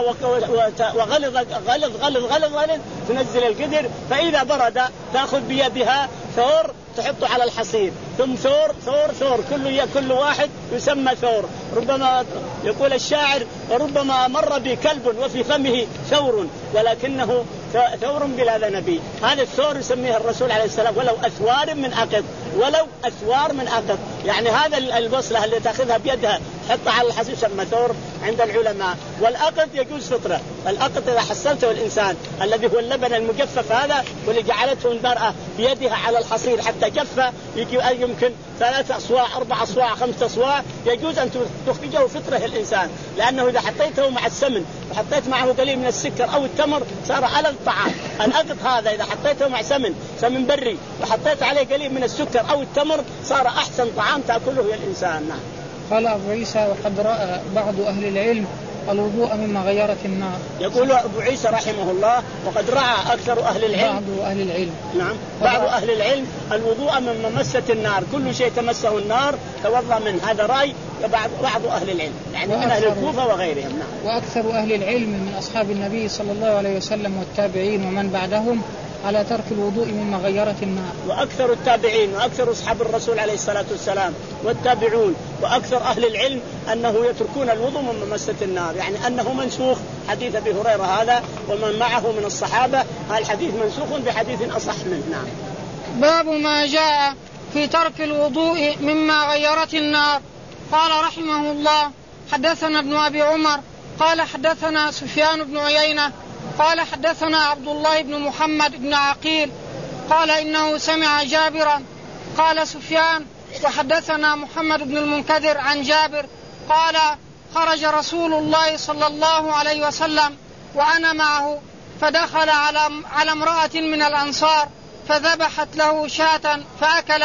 وغلظ غلظ غلظ غلظ غلظ تنزل القدر، فإذا برد تأخذ بيدها ثور تحطه على الحصير، ثم ثور ثور ثور كل كل واحد يسمى ثور. ربما يقول الشاعر وربما مر بي كلب وفي فمه ثور ولكنه ثور بلا ذنب. هذا الثور يسميه الرسول عليه السلام ولو أثوار من عقد، ولو أثوار من عقد، يعني هذا البصلة اللي تأخذها بيدها حطها على الحصير يسمى ثور عند العلماء. والأقط يجوز فطرة، الأقط إذا حصلته الإنسان الذي هو اللبن المجفف هذا واللي جعلته المرأة بيدها على الحصير حتى جف يمكن ثلاثة أصواع أربع أصواع خمسة أصواع، يجوز أن تخرجه فطره الإنسان، لأنه إذا حطيته مع السمن وحطيت معه قليل من السكر أو التمر صار على الطعام. الأقط هذا إذا حطيته مع سمن سمن بري وحطيت عليه قليل من السكر أو التمر صار أحسن طعام تأكله يا الإنسان. نعم. قال أبو عيسى وقد رأى بعض أهل العلم الوضوء مما غيرت النار. يقول أبو عيسى رحمه الله وقد رأى أكثر أهل العلم بعض أهل العلم نعم بعض أهل العلم الوضوء مما مست النار، كل شيء تمسه النار توضأ من. هذا رأي بعض بعض أهل العلم يعني من أهل الكوفة وغيرهم. نعم. وأكثر أهل العلم من أصحاب النبي صلى الله عليه وسلم والتابعين ومن بعدهم على ترك الوضوء مما غيرت النار. وأكثر التابعين وأكثر أصحاب الرسول عليه الصلاة والسلام والتابعون وأكثر أهل العلم أنه يتركون الوضوء مما مست النار، يعني أنه منسوخ حديث أبي هريرة هذا ومن معه من الصحابة. هذا الحديث منسوخ بحديث أصح منه. نعم. باب ما جاء في ترك الوضوء مما غيرت النار. قال رحمه الله حدثنا ابن أبي عمر قال حدثنا سفيان بن عيينة قال حدثنا عبد الله بن محمد بن عقيل قال إنه سمع جابرا. قال سفيان وحدثنا محمد بن المنكدر عن جابر قال خرج رسول الله صلى الله عليه وسلم وأنا معه فدخل على على امرأة من الأنصار فذبحت له شاة فأكل،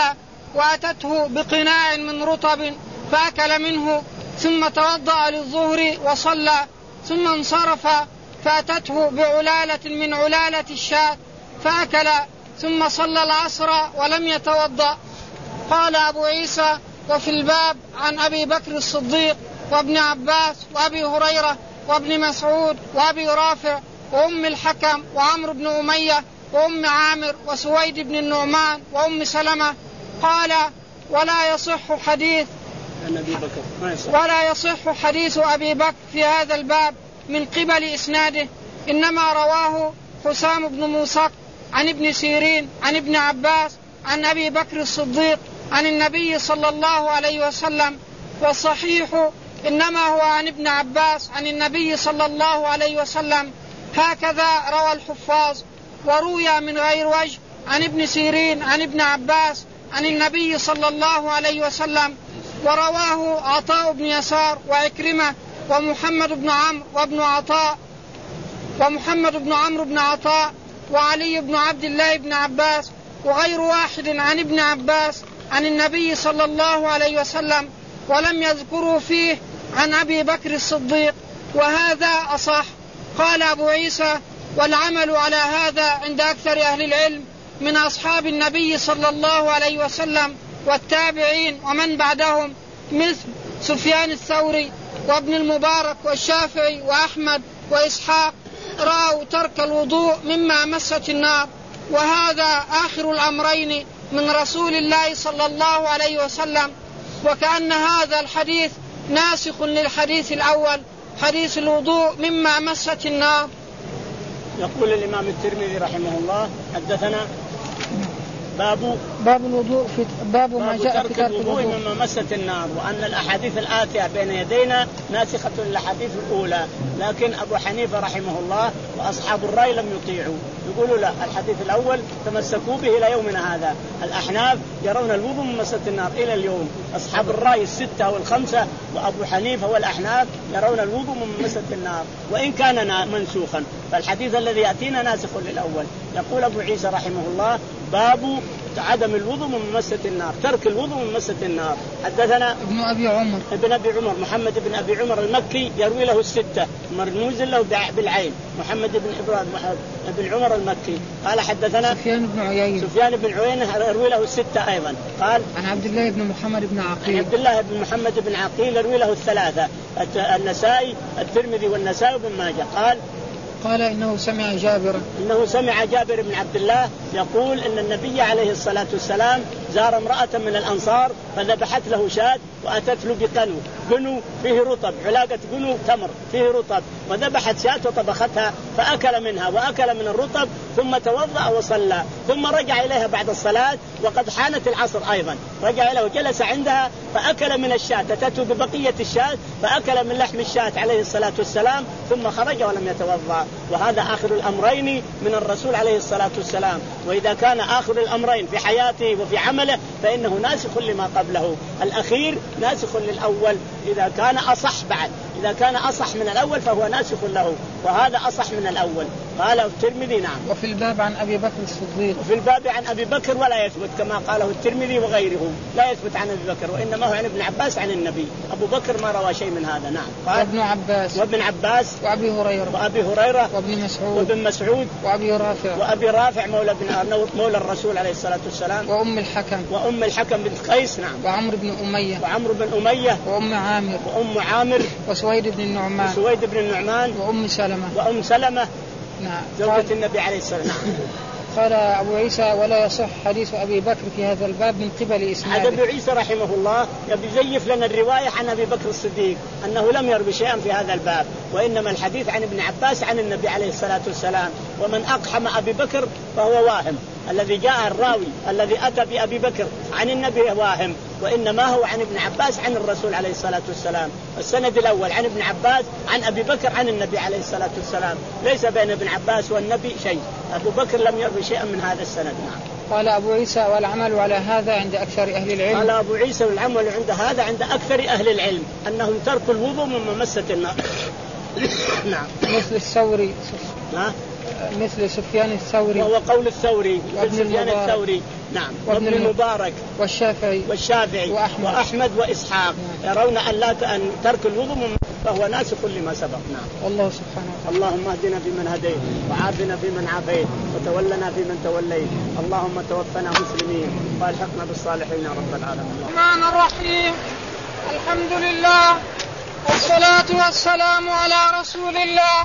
وأتته بقناع من رطب فأكل منه، ثم توضأ للظهر وصلى، ثم انصرف فأتته بعلالة من علالة الشاة فأكل، ثم صلى العصر ولم يتوضأ. قال أبو عيسى وفي الباب عن أبي بكر الصديق وابن عباس وأبي هريرة وابن مسعود وأبي رافع وأم الحكم وعمرو بن أمية وأم عامر وسويد بن النعمان وأم سلمة. قال ولا يصح حديث ولا يصح حديث أبي بكر في هذا الباب من قبل إسناده، إنما رواه حسام بن موسى عن ابن سيرين عن ابن عباس عن أبي بكر الصديق عن النبي صلى الله عليه وسلم، والصحيح إنما هو عن ابن عباس عن النبي صلى الله عليه وسلم، هكذا روى الحفاظ. وروي من غير وجه عن ابن سيرين عن ابن عباس عن النبي صلى الله عليه وسلم، ورواه عطاء بن يسار وعكرمة ومحمد بن عمرو وابن عطاء ومحمد بن عمرو بن عطاء وعلي بن عبد الله بن عباس وغير واحد عن ابن عباس عن النبي صلى الله عليه وسلم، ولم يذكروا فيه عن أبي بكر الصديق، وهذا أصح. قال أبو عيسى والعمل على هذا عند أكثر أهل العلم من أصحاب النبي صلى الله عليه وسلم والتابعين ومن بعدهم مثل سفيان الثوري وابن المبارك والشافعي وأحمد وإسحاق رأوا ترك الوضوء مما مست النار، وهذا آخر الأمرين من رسول الله صلى الله عليه وسلم، وكأن هذا الحديث ناسخ للحديث الأول حديث الوضوء مما مست النار. يقول الإمام الترمذي رحمه الله حدثنا باب باب الوضوء في باب ما جاء في ترك الوضوء مما مست النار، وأن الأحاديث الآتية بين يدينا ناسخة للأحاديث الأولى، لكن أبو حنيفة رحمه الله وأصحاب الرأي لم يطيعوا، يقولوا لا، الحديث الأول تمسكوا به إلى يومنا هذا. الأحناف يرون الوضوء من مست النار إلى اليوم، أصحاب الرأي الستة والخمسة وأبو حنيفة والأحناف يرون الوضوء من مست النار وإن كان منسوخا، فالحديث الذي يأتينا ناسخ للأول. يقول أبو عيسى رحمه الله باب عدم الوضوء من مسة النار، ترك الوضوء من مسة النار. حدثنا ابن أبي عمر ابن أبي عمر محمد بن أبي عمر المكي يروي له الستة، مرموز له بالعين، محمد بن إبراهيم بن عمر المكي. قال حدثنا سفيان بن عيينة سفيان بن عيينة يروي له الستة أيضا. قال عن عبد الله بن محمد بن عقيل عبد الله بن محمد بن عقيل يروي له الثلاثة، النسائي الترمذي والنسائي بن ماجه. قال قال إنه سمع جابر إنه سمع جابر بن عبد الله يقول إن النبي عليه الصلاة والسلام زار امرأة من الأنصار فذبحت له شاة وأتت له بقنو، قنو فيه رطب، علاقة قنو تمر فيه رطب، وذبحت شاة وطبختها فأكل منها وأكل من الرطب ثم توضأ وصلى، ثم رجع إليها بعد الصلاة وقد حانت العصر أيضا، رجع إليها وجلس عندها فأكل من الشاة، أتته ببقية الشاة فأكل من لحم الشاة عليه الصلاة والسلام ثم خرج ولم يتوضأ. وهذا آخر الأمرين من الرسول عليه الصلاة والسلام، وإذا كان آخر الأمرين في حياته وفي عمله فإنه ناسخ لما قبله، الأخير ناسخ للأول إذا كان أصح بعد، إذا كان أصح من الأول فهو ناسخ له، وهذا أصح من الأول. قال الترمذي نعم. وفي الباب عن أبي بكر الصديق وفي الباب عن أبي بكر ولا يثبت كما قاله الترمذي وغيره، لا يثبت عن أبي بكر، وإنما هو عن ابن عباس عن النبي، أبو بكر ما روى شيء من هذا. نعم. قال وابن عباس وابن عباس وأبي هريرة وأبي هريرة وابن مسعود وابن مسعود وأبي رافع وأبي رافع مولى بن مولى الرسول عليه الصلاة والسلام وأم الحكم وأم الحكم بنت قيس. نعم. وعمرو بن أمية وعمرو بن أمية وأم عامر وأم عامر وسويد بن النعمان وسويد بن النعمان وأم سلمة وأم سلمة نعم زوجة النبي عليه الصلاة والسلام. قال أبو عيسى ولا يصح حديث أبي بكر في هذا الباب من قبل إسناده. هذا أبو عيسى رحمه الله يزيف لنا الرواية عن أبي بكر الصديق أنه لم يروي شيئا في هذا الباب، وإنما الحديث عن ابن عباس عن النبي عليه الصلاة والسلام، ومن أقحم أبي بكر فهو واهم، الذي جاء الراوي الذي أتى بأبي بكر عن النبي واهم، وإنما هو عن ابن عباس عن الرسول عليه الصلاة والسلام. السند الأول عن ابن عباس عن أبي بكر عن النبي عليه الصلاة والسلام، ليس بين ابن عباس والنبي شيء، أبو بكر لم يروي شيئا من هذا السند. نعم. قال أبو عيسى والعمل على هذا عند أكثر أهل العلم. قال أبو عيسى والعمل عند هذا عند أكثر أهل العلم أنهم تركوا الوضوء من مسة النار. نعم. مثل الثوري ها؟ مثل سفيان الثوري وهو قول الثوري وابن سفيان الثوري. نعم. وابن المبارك والشافعي والشافعي وأحمد, وأحمد وإسحاق يرون أن لا أن ترك الوضوء فهو ناسخ لما سبق. نعم. والله سبحانه وتعالى. اللهم اهدنا فيمن هديت وعافنا فيمن عافيت وتولنا فيمن توليت، اللهم توفنا مسلمين والحقنا بالصالحين يا رب العالمين. الرحمن الرحيم، الحمد لله والصلاة والسلام على رسول الله.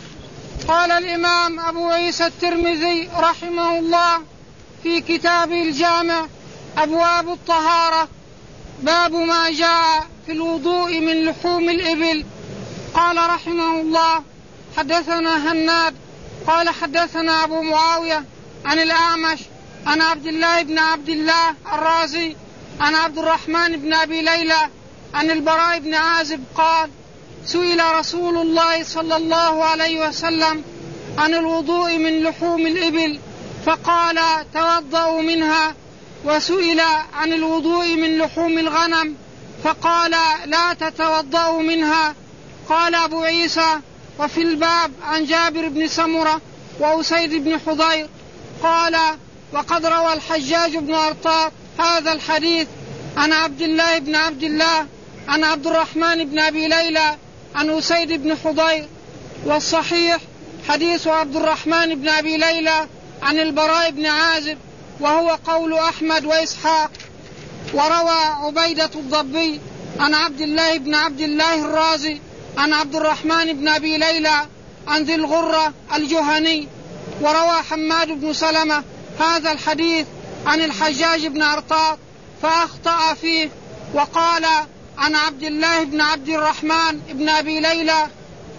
قال الإمام أبو عيسى الترمذي رحمه الله في كتابه الجامع أبواب الطهارة باب ما جاء في الوضوء من لحوم الإبل. قال رحمه الله حدثنا هناد قال حدثنا أبو معاوية عن الأعمش عن عبد الله بن عبد الله الرازي عن عبد الرحمن بن أبي ليلى عن البراء بن عازب قال سئل رسول الله صلى الله عليه وسلم عن الوضوء من لحوم الإبل فقال توضأوا منها، وسئل عن الوضوء من لحوم الغنم فقال لا تتوضأوا منها. قال أبو عيسى وفي الباب عن جابر بن سمرة وأسيد بن حضير قال وقد روى الحجاج بن أرطاط هذا الحديث عن عبد الله بن عبد الله عن عبد الرحمن بن أبي ليلى عن أسيد بن حضير، والصحيح حديث عبد الرحمن بن أبي ليلى عن البراء بن عازب وهو قول أحمد وإسحاق. وروى عبيدة الضبي عن عبد الله بن عبد الله الرازي عن عبد الرحمن بن أبي ليلى عن ذي الغرة الجهني. وروى حماد بن سلمة هذا الحديث عن الحجاج بن أرطاط فأخطأ فيه وقال عن عبد الله بن عبد الرحمن بن أبي ليلى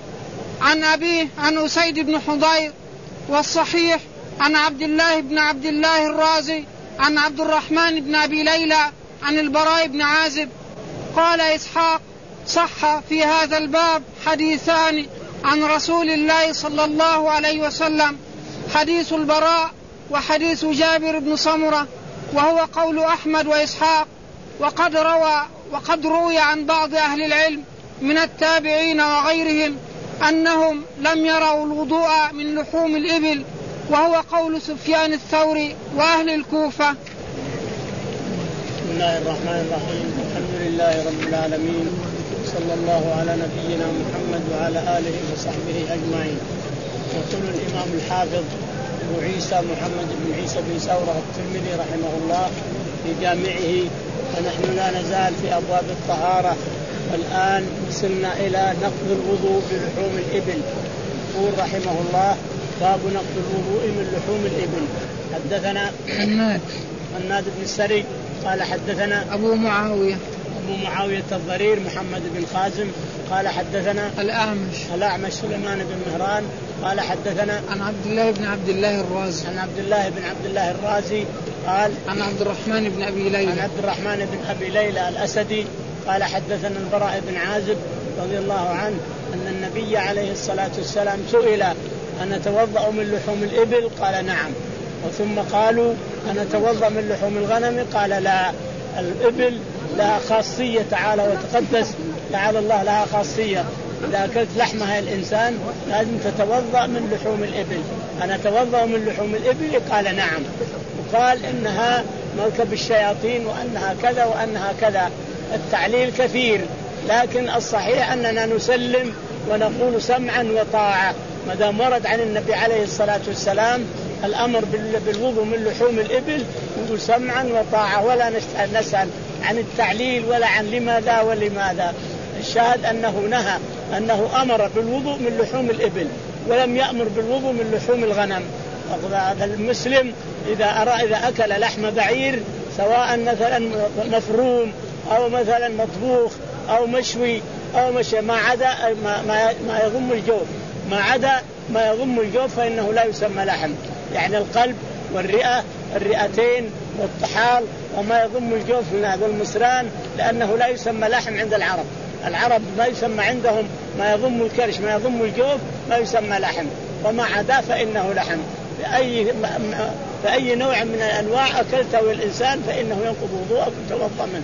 عن أبيه عن أسيد بن حضير، والصحيح عن عبد الله بن عبد الله الرازي عن عبد الرحمن بن أبي ليلى عن البراء بن عازب. قال إسحاق: صح في هذا الباب حديثان عن رسول الله صلى الله عليه وسلم، حديث البراء وحديث جابر بن سمرة، وهو قول أحمد وإسحاق. وقد روى وقد روي عن بعض أهل العلم من التابعين وغيرهم أنهم لم يروا الوضوء من لحوم الإبل، وهو قول سفيان الثوري وأهل الكوفة. بسم الله الرحمن الرحيم. الحمد لله رب العالمين، صلى الله على نبينا محمد وعلى آله وصحبه أجمعين. يقول الإمام الحافظ أبو عيسى محمد بن عيسى بن ثورة الترمذي رحمه الله في جامعه، ونحن لا نزال في أبواب الطهارة، والآن وصلنا إلى نقض الوضوء بلحوم الإبل. يقول رحمه الله: باب نقض الوضوء من لحوم الإبل. حدثنا الناد الناد بن السري قال حدثنا أبو معاوية أبو معاوية الضرير محمد بن خازم قال حدثنا الأعمش الأعمش سليمان بن مهران قال حدثنا عن عبد الله بن عبد الله الرازي عن عبد الله بن عبد الله الرازي قال عن عبد الرحمن بن أبي ليلى عن عبد الرحمن بن أبي ليلى الأسدي قال حدثنا البراء بن عازب رضي الله عنه أن النبي عليه الصلاة والسلام سئل: أنا توضأ من لحوم الإبل؟ قال: نعم. وثم قالوا: أنا توضأ من لحوم الغنم؟ قال: لا. الإبل لها خاصية، تعالى وتقدس تعالى الله، لها خاصية. إذا أكلت لحمها الإنسان لازم تتوضأ من لحوم الإبل. أنا توضأ من لحوم الإبل؟ قال: نعم. وقال إنها مركب الشياطين، وأنها كذا وأنها كذا. التعليل كثير، لكن الصحيح أننا نسلم ونقول سمعا وطاعة ما دام ورد عن النبي عليه الصلاة والسلام الأمر بالوضوء من لحوم الإبل، نقول سمعا وطاعة، ولا نسأل عن التعليل ولا عن لماذا ولماذا. الشاهد أنه نهى، أنه أمر بالوضوء من لحوم الإبل ولم يأمر بالوضوء من لحوم الغنم. المسلم إذا أرى إذا أكل لحم بعير، سواء مثلا مفروم أو مثلا مطبوخ أو مشوي أو مشوي، ما عدا ما, ما, ما يضم الجوف، ما عدا ما يضم الجوف فإنه لا يسمى لحم. يعني القلب والرئة الرئتين والطحال وما يضم الجوف من هذا المسران، لأنه لا يسمى لحم عند العرب. العرب ما يسمى عندهم ما يضم الكرش، ما يضم الجوف ما يسمى لحم، وما عدا فإنه لحم. فأي, فأي نوع من الأنواع أكلته الإنسان فإنه ينقض وضوءه ويتوضأ منه.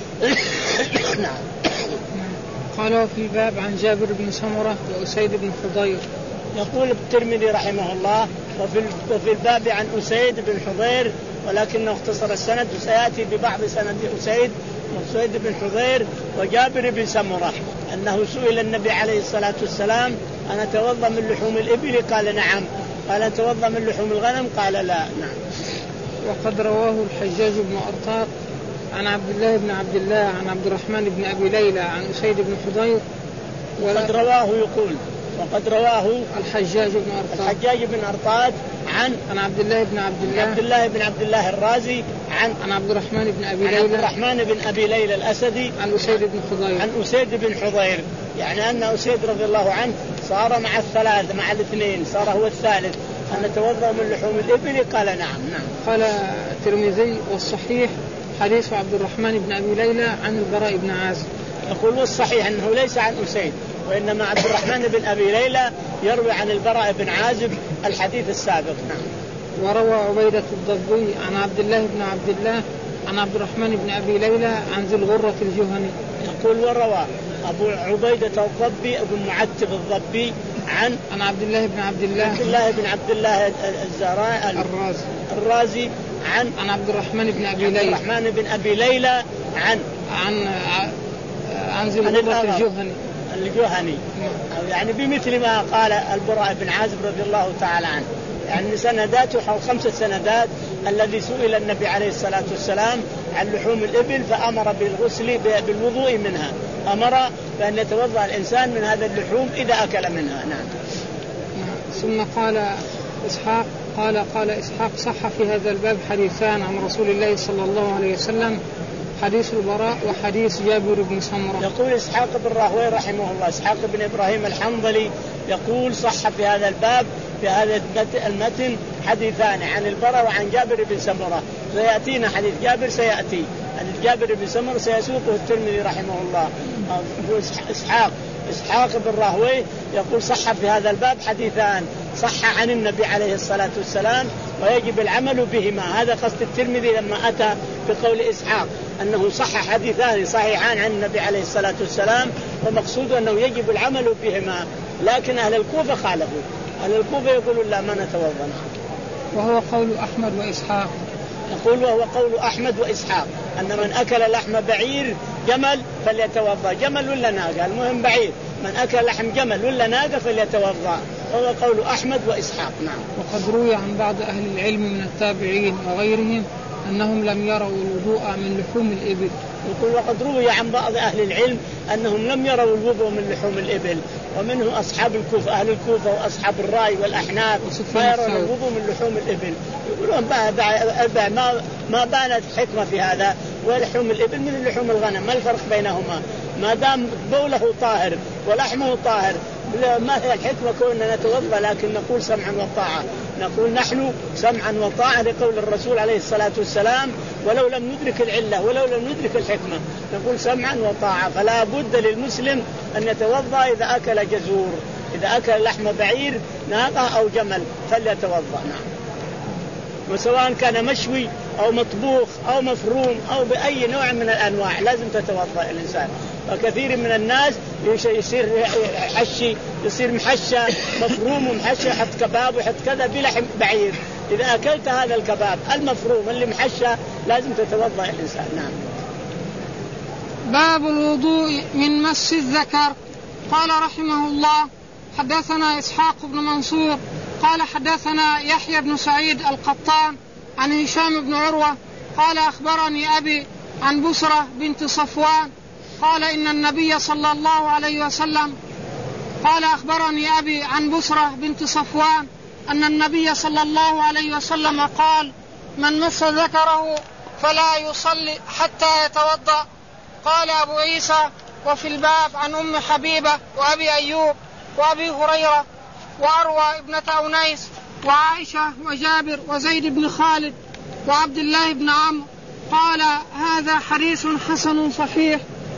نعم. قالوا في الباب عن جابر بن سمرة وأسيد بن حضير. يقول الترمذي رحمه الله: وفي الباب عن أسيد بن حضير، ولكنه اختصر السند، وسيأتي ببعض سند أسيد وأسيد بن حضير وجابر بن سمرة أنه سئل النبي عليه الصلاة والسلام: أنا أتوضأ من لحوم الإبل؟ قال: نعم. قال: أتوضأ من لحوم الغنم؟ قال: لا. نعم. وقد رواه الحجاج بن أرطاط عن عبد الله بن عبد الله عن عبد الرحمن بن أبي ليلى عن أسيد بن حضير. وقد رواه يقول وقد رواه الحجاج بن أرطاط الحجاج بن أرطاط عن عن عبد الله بن عبد الله عبد الله بن عبد الله الرازي عن عن عبد الرحمن بن أبي ليلى عن عبد الرحمن بن أبي ليلى الأسدي عن أسيد بن حضير عن أسيد بن حضير. يعني أن أسيد رضي الله عنه صار مع الثلاثة، مع الاثنين، صار هو الثالث. أن نتوضأ من لحوم الإبل؟ قال: نعم. نعم. قال الترمذي: والصحيح حديث عبد الرحمن بن أبي ليلى عن البراء بن عازب. يقول: والصحيح أنه ليس عن أسيد، وإنما عبد الرحمن بن أبي ليلى يروي عن البراء بن عازب الحديث السابق. نعم. وروى عبيدة الضبي عن عبد الله بن عبد الله عن عبد الرحمن بن أبي ليلى عن ذي الغرة الجهني. يقول: وروى أبو عبيدة الضبي أبو معتب الضبي عن عن عبد الله بن عبد الله عبد الله بن عبد الله الزهراء الرازي الرازي عن عن عبد الرحمن بن أبي ليلى عبد الرحمن بن أبي ليلى عن عن عن ذي الغرة الجهني الجهني يعني بمثل ما قال البراء بن عازب رضي الله تعالى عنه. يعني سنداته حول خمسة سندات الذي سئل النبي عليه الصلاة والسلام عن لحوم الإبل فأمر بالغسل بالوضوء منها، أمر بأن يتوضأ الإنسان من هذا اللحوم إذا أكل منها. نعم. ثم قال إسحاق قال قال إسحاق: صح في هذا الباب حديثان عن رسول الله صلى الله عليه وسلم، حديث البراء وحديث جابر بن سمرة. يقول إسحاق بن راهويه رحمه الله، إسحاق بن إبراهيم الحنظلي يقول: صح في هذا الباب في هذا المتن حديثان عن البراء وعن جابر بن سمرة، سيأتينا حديث جابر سيأتي حديث جابر بن سمرة سيسوقه الترمذي رحمه الله. إسحاق إسحاق بن راهويه يقول صح في هذا الباب حديثان صح عن النبي عليه الصلاة والسلام ويجب العمل بهما. هذا قصد الترمذي لما أتى بقول إسحاق أنه صح حديثان صحيحان عن النبي عليه الصلاة والسلام، ومقصود أنه يجب العمل بهما. لكن أهل الكوفة خالفوا، أهل الكوفة يقولون لا ما نتوضأ. وهو قول أحمد وإسحاق. يقول وهو قول أحمد وإسحاق أن من أكل لحم بعير جمل فليتوضأ، جمل ولا ناقة المهم بعير، من أكل لحم جمل ولا ناقة فليتوضأ، وهو قول أحمد وإسحاق. نعم. وقد روي عن بعض أهل العلم من التابعين وغيرهم أنهم لم يروا الوضوء من لحوم الإبل. يقول وقد روي عن بعض أهل العلم أنهم لم يروا الوضوء من لحوم الإبل، ومنه أصحاب الكوفة أهل الكوفة وأصحاب الرأي والأحناف ما يرون الوضوء من لحوم الإبل. يقولون ما ما بانت حكمة في هذا، ولحوم الإبل من لحوم الغنم ما الفرق بينهما؟ ما دام بوله طاهر ولحمه طاهر ما هي الحكمة كوننا نتوضأ؟ لكن نقول سمعا وطاعة، نقول نحن سمعا وطاعة لقول الرسول عليه الصلاة والسلام، ولو لم ندرك العلة ولو لم ندرك الحكمة نقول سمعا وطاعة. فلا بد للمسلم أن يتوضأ إذا أكل جزور، إذا أكل لحم بعير ناقة أو جمل فليتوضأ. نعم. وسواء كان مشوي أو مطبوخ أو مفروم أو بأي نوع من الأنواع لازم تتوضأ الإنسان. وكثير من الناس يصير حشي يصير محشى مفروم ومحشى يحط كباب ويحط كذا بلحم بعير. إذا أكلت هذا الكباب المفروم اللي محشى لازم تتوضأ الإنسان. نعم. باب الوضوء من مس الذكر. قال رحمه الله حدثنا إسحاق بن منصور قال حدثنا يحيى بن سعيد القطان عن هشام بن عروة قال أخبرني أبي عن بصرة بنت صفوان قال إن النبي صلى الله عليه وسلم قال أخبرني أبي عن بصرة بنت صفوان أن النبي صلى الله عليه وسلم قال من مس ذكره فلا يصلي حتى يتوضأ. قال أبو عيسى وفي الباب عن أم حبيبة وأبي أيوب وأبي هريرة وأروى ابنة أونيس وعائشة وجابر وزيد بن خالد وعبد الله بن عمرو. قال هذا حديث حسن صحيح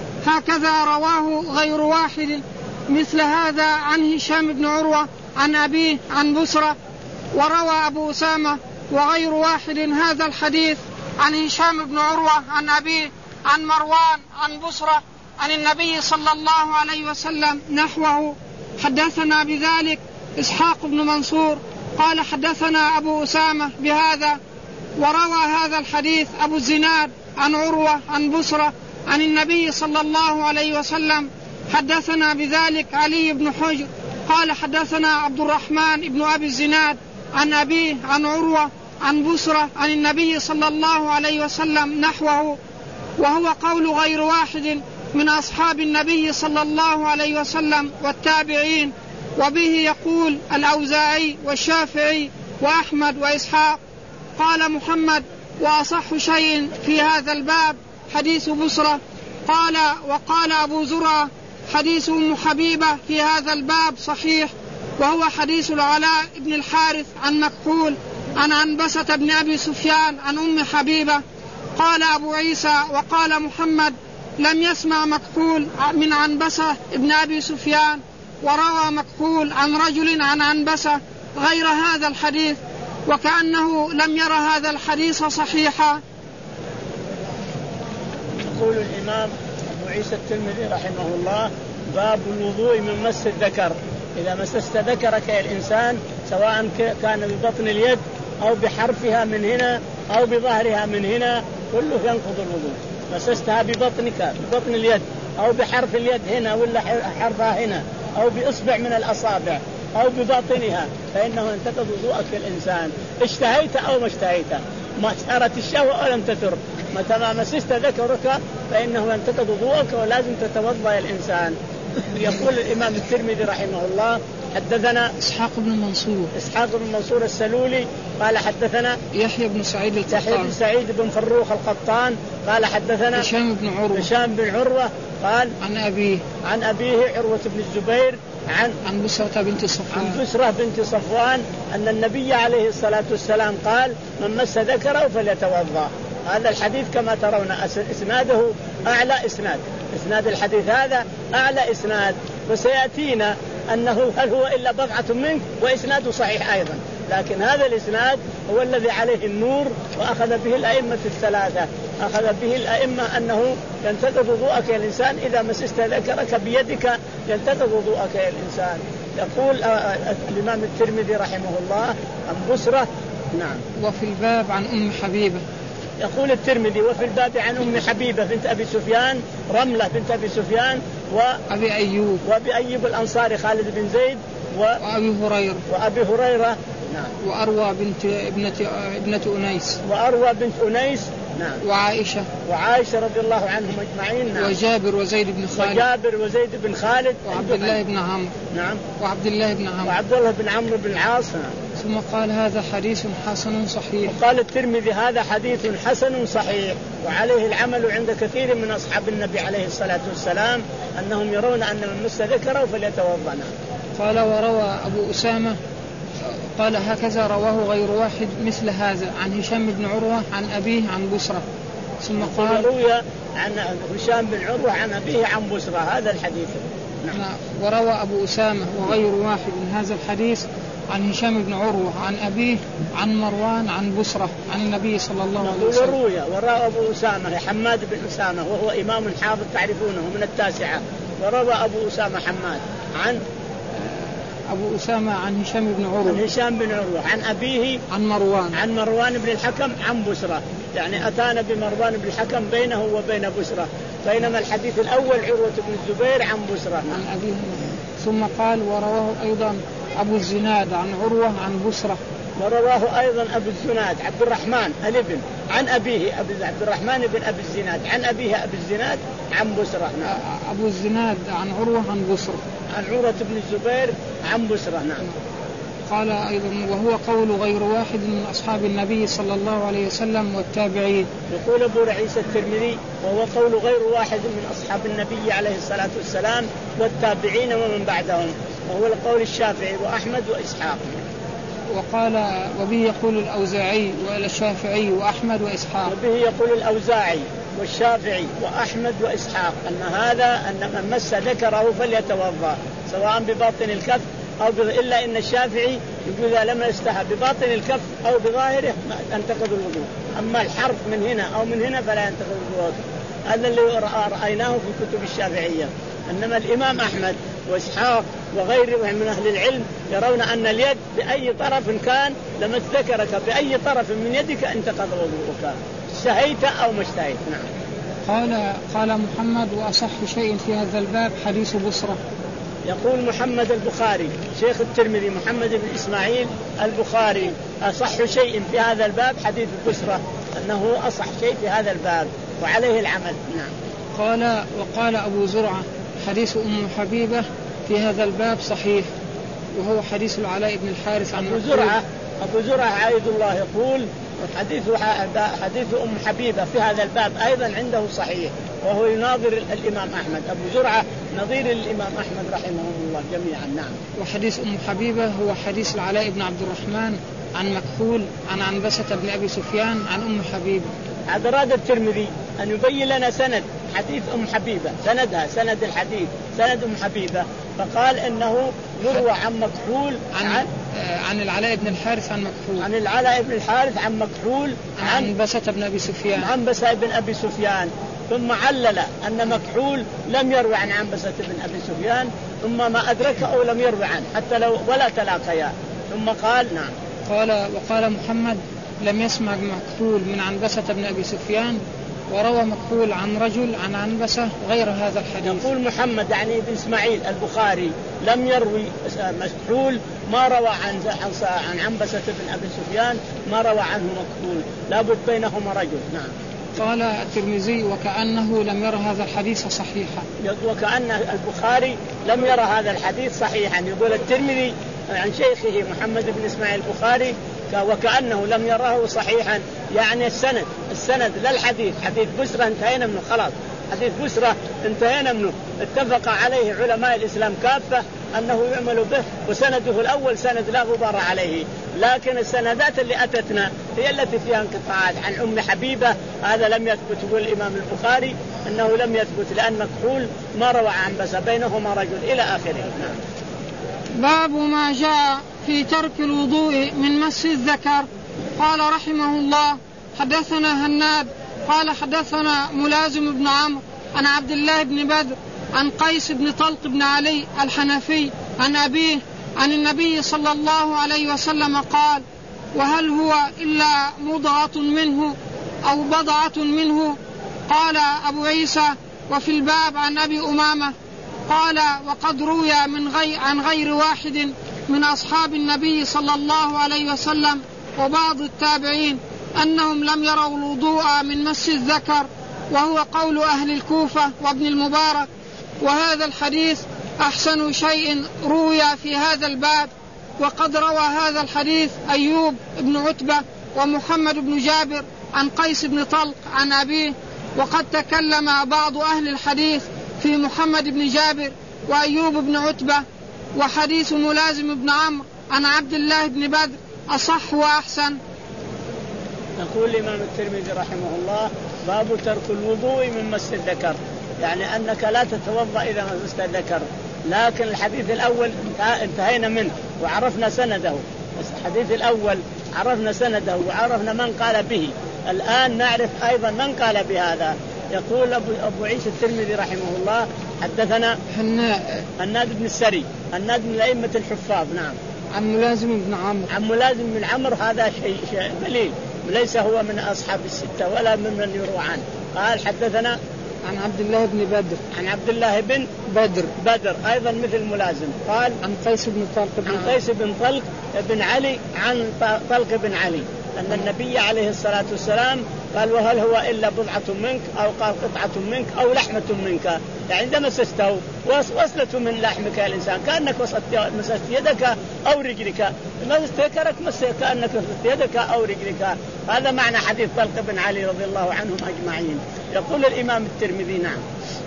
هكذا رواه غير واحد مثل هذا عن هشام بن عروة عن أبيه عن بصرة. وروى أبو أسامة وغير واحد هذا الحديث عن هشام بن عروة عن أبيه عن مروان عن بصرة عن النبي صلى الله عليه وسلم نحوه. حدثنا بذلك إسحاق بن منصور قال حدثنا أبو أسامة بهذا. وروى هذا الحديث أبو الزناد عن عروة عن بصرة عن النبي صلى الله عليه وسلم. حدثنا بذلك علي بن حجر قال حدثنا عبد الرحمن بن أبي الزناد عن أبيه عن عروة عن بصرة عن النبي صلى الله عليه وسلم نحوه، وهو قول غير واحد من أصحاب النبي صلى الله عليه وسلم والتابعين، وبه يقول الأوزاعي والشافعي وأحمد وإسحاق. قال محمد وأصح شيء في هذا الباب حديث بصرة. قال وقال أبو زرعة حديث أم حبيبة في هذا الباب صحيح، وهو حديث العلاء بن الحارث عن مكحول عن عنبسة بن أبي سفيان عن أم حبيبة. قال أبو عيسى وقال محمد لم يسمع مكحول من عنبسة بن أبي سفيان، وروى مكحول عن رجل عن عنبسة غير هذا الحديث، وكأنه لم ير هذا الحديث صحيحا. يقول الإمام أبو عيسى الترمذي رحمه الله باب الوضوء من مس الذكر. إذا مسست ذكرك يا الإنسان سواء كان ببطن اليد أو بحرفها من هنا أو بظهرها من هنا كله ينقض الوضوء. مسستها ببطنك ببطن اليد أو بحرف اليد هنا ولا حرفها هنا أو بإصبع من الأصابع أو بباطنها فإنه ينتقض وضوءك في الإنسان، اشتهيت أو ما اشتهيت، ما سأرت الشهوة أو لم تثر، متى ما مسست ذكرك فإنه ينتقض وضوءك ولازم تتوضأ الإنسان. يقول الإمام الترمذي رحمه الله حدثنا إسحاق بن منصور إسحاق بن منصور السلولي قال حدثنا يحيى بن سعيد القطان يحيى بن سعيد بن فروخ القطان قال حدثنا هشام بن عروة هشام بن عروة قال عن أبيه عن أبيه عروة بن الزبير عن عن بسرة بنت صفوان عن بسرة بنت صفوان أن النبي عليه الصلاة والسلام قال من مس ذكره فليتوضأ. هذا الحديث كما ترون إسناده أعلى إسناد، إسناد الحديث هذا أعلى إسناد، وسيأتينا أنه هل هو إلا بضعة منك وإسناده صحيح أيضا، لكن هذا الإسناد هو الذي عليه النور وأخذ به الأئمة الثلاثة. أخذ به الأئمة أنه ينتقض وضوءك يا الإنسان إذا مسست ذكرك بيدك، ينتقض وضوءك يا الإنسان. يقول الإمام الترمذي رحمه الله عن بسرة. نعم. وفي الباب عن أم حبيبة. يقول الترمذي وفي الباب عن أم حبيبة بنت أبي سفيان، رملة بنت أبي سفيان، وأبي أيوب وأبي أيوب الأنصاري خالد بن زيد، و... وأبي هريرة وأبي هريرة. نعم. وأروى بنت ابنة ابنة أنيس. وأروى بنت أنيس. نعم. وعائشة. وعائشة رضي الله عنهم أجمعين. نعم. وجابر وزيد بن خالد. وجابر وزيد بن خالد. وعبد الله بن عمرو. نعم. وعبد الله بن عمرو. وعبد الله بن عمرو بن العاص. ثم قال هذا حديث حسن صحيح. وقال الترمذي هذا حديث حسن صحيح، وعليه العمل عند كثير من أصحاب النبي عليه الصلاة والسلام أنهم يرون أن من مس ذكره فليتوضأ. قال وروى أبو أسامة قال هكذا رواه غير واحد مثل هذا عن هشام بن عروة عن أبيه عن بسرة. ثم قال روي عن هشام بن عروة عن أبيه عن بسرة هذا الحديث. نعم. وروى أبو أسامة وغير واحد من هذا الحديث عن هشام بن عروة عن أبيه عن مروان عن بسرة عن النبي صلى الله عليه وسلم. وروي وروى أبو أسامة حماد بن أسامة وهو إمام حافظ تعرفونه من التاسعة. وروى أبو أسامة حماد عن أبو أسامة عن هشام بن عروة عن هشام بن عروة عن أبيه عن مروان عن مروان بن الحكم عن بسرة. يعني أتانا بمروان بن الحكم بينه وبين بسرة، بينما الحديث الأول عروة بن الزبير عن بسرة. عن أبيه. ثم قال ورواه أيضا أبو الزناد عن عروة عن بسرة. ورواه أيضا أبو الزناد عبد الرحمن الابن عن أبيه عبد الرحمن بن أبي الزناد عن أبيه أبي الزناد عن بسرة. نعم. أبو الزناد عن عروة عن بسرة عن عروة بن الزبير عن بسرة. نعم. قال أيضا وهو قول غير واحد من أصحاب النبي صلى الله عليه وسلم والتابعين. يقول أبو عيسى الترمذي وهو قول غير واحد من أصحاب النبي عليه الصلاة والسلام والتابعين ومن بعدهم، وهو القول الشافعي وأحمد وإسحاق. وقال وبه يقول الأوزاعي والشافعي وأحمد وإسحاق. وبه يقول الأوزاعي والشافعي وأحمد وإسحاق أن هذا أن من مس ذكره فليتوضأ سواء بباطن الكف أو ب... إلا إن الشافعي يقول إذا لم يستحب بباطن الكف أو بظاهره ينتقض الوضوء، أما الحرف من هنا أو من هنا فلا ينتقض الوضوء. هذا اللي رأيناه في كتب الشافعية. إنما الإمام أحمد وإسحاق وغيرهم من أهل العلم يرون أن اليد بأي طرف كان لما ذكرك بأي طرف من يدك انتقض وضوءك اشتهيت أو ما اشتهيت. نعم. قال قال محمد وأصح شيء في هذا الباب حديث بسرة. يقول محمد البخاري شيخ الترمذي محمد بن إسماعيل البخاري أصح شيء في هذا الباب حديث بسرة، أنه أصح شيء في هذا الباب وعليه العمل. نعم. قال وقال أبو زرعة حديث أم حبيبة في هذا الباب صحيح، وهو حديث العلاء بن الحارث عن أبو زرعة أبو زرعة عايد الله يقول حديث حديث أم حبيبة في هذا الباب أيضا عنده صحيح، وهو يناظر الإمام أحمد. أبو زرعة نظير الإمام أحمد رحمه الله جميعا. نعم. وحديث أم حبيبة هو حديث العلاء بن عبد الرحمن عن مكحول عن عنبسة بن أبي سفيان عن أم حبيبة. هذا أراد الترمذي أن يبين لنا سند حديث أم حبيبة، سندها سند الحديث سند أم حبيبة، فقال إنه يروى عن مكحول عن, عن عن العلاء بن الحارث عن مكحول عن العلاء بن الحارث عن مكحول عن عنبسة بن أبي سفيان عن عنبسة بن أبي سفيان، ثم علل أن مكحول لم يروي عن عنبسة بن أبي سفيان، ثم ما أدركه أو لم يروي عنه حتى لو ولا تلاقيا، ثم قال نعم. قال وقال محمد لم يسمع مكحول من عنبسة بن أبي سفيان، وروى مكحول عن رجل عن عنبسة غير هذا الحديث. يقول محمد يعني ابن إسماعيل البخاري لم يروي مكحول ما روى عن عن عنبسة بن أبي سفيان ما روى عنه مكحول، لابد بينهما رجل. نعم. قال الترمذي وكأنه لم يرى هذا الحديث صحيحا. وكأن البخاري لم يرى هذا الحديث صحيحا. يقول الترمذي عن شيخه محمد بن إسماعيل البخاري وكأنه لم يراه صحيحا، يعني السند السند لا الحديث. حديث بسرة انتهينا منه خلاص، حديث بسرة انتهينا منه، اتفق عليه علماء الإسلام كافة أنه يعمل به، وسنده الأول سند لا غبار عليه. لكن السندات اللي أتتنا هي التي فيها انقطاعات. عن أم حبيبة هذا لم يثبت، يقول الإمام البخاري أنه لم يثبت لأن مكحول ما روى عن بس بينهما رجل إلى آخره. باب ما جاء في ترك الوضوء من مس الذكر. قال رحمه الله حدثنا هناد قال حدثنا ملازم بن عمرو عن عبد الله بن بدر عن قيس بن طلق بن علي الحنفي عن أبيه عن النبي صلى الله عليه وسلم قال: وهل هو إلا مضغة منه أو بضعة منه؟ قال أبو عيسى: وفي الباب عن أبي أمامة قال: وقد روي من غير عن غير واحد من أصحاب النبي صلى الله عليه وسلم وبعض التابعين أنهم لم يروا الوضوء من مس الذكر، وهو قول أهل الكوفة وابن المبارك. وهذا الحديث أحسن شيء روي في هذا الباب. وقد روى هذا الحديث أيوب بن عتبة ومحمد بن جابر عن قيس بن طلق عن أبيه. وقد تكلم بعض أهل الحديث في محمد بن جابر وأيوب بن عتبة. وحديث ملازم بن عمرو عن عبد الله بن بدر أصح وأحسن. يقول الإمام الترمذي رحمه الله: باب ترك الوضوء من مس الذكر، يعني أنك لا تتوضأ إذا مست الذكر. لكن الحديث الأول انتهينا منه وعرفنا سنده. الحديث الأول عرفنا سنده وعرفنا من قال به. الآن نعرف أيضا من قال بهذا. يقول أبو, أبو عيسى الترمذي رحمه الله: حدثنا هناد بن السري، هناد من الأئمة الحفاظ. نعم. عن ملازم بن عمرو عن ملازم بن عمرو هذا شيء قليل، ليس هو من أصحاب الستة ولا ممن يروى عنه. قال: حدثنا عن عبد الله بن بدر عن عبد الله بن بدر بدر أيضا مثل ملازم. قال: عن قيس بن طلق بن عن قيس بن طلق بن علي عن طلق بن علي أن النبي عليه الصلاة والسلام قال: وهل هو إلا بضعة منك أو قال قطعة منك أو لحمة منك، يعني عندما مسسته وصلت من لحمك يا الإنسان كأنك مسست يدك أو رجلك، مسست ذكرك مسست كأنك مسست يدك أو رجلك. هذا معنى حديث طلق بن علي رضي الله عنهم أجمعين. يقول الإمام الترمذي: نعم.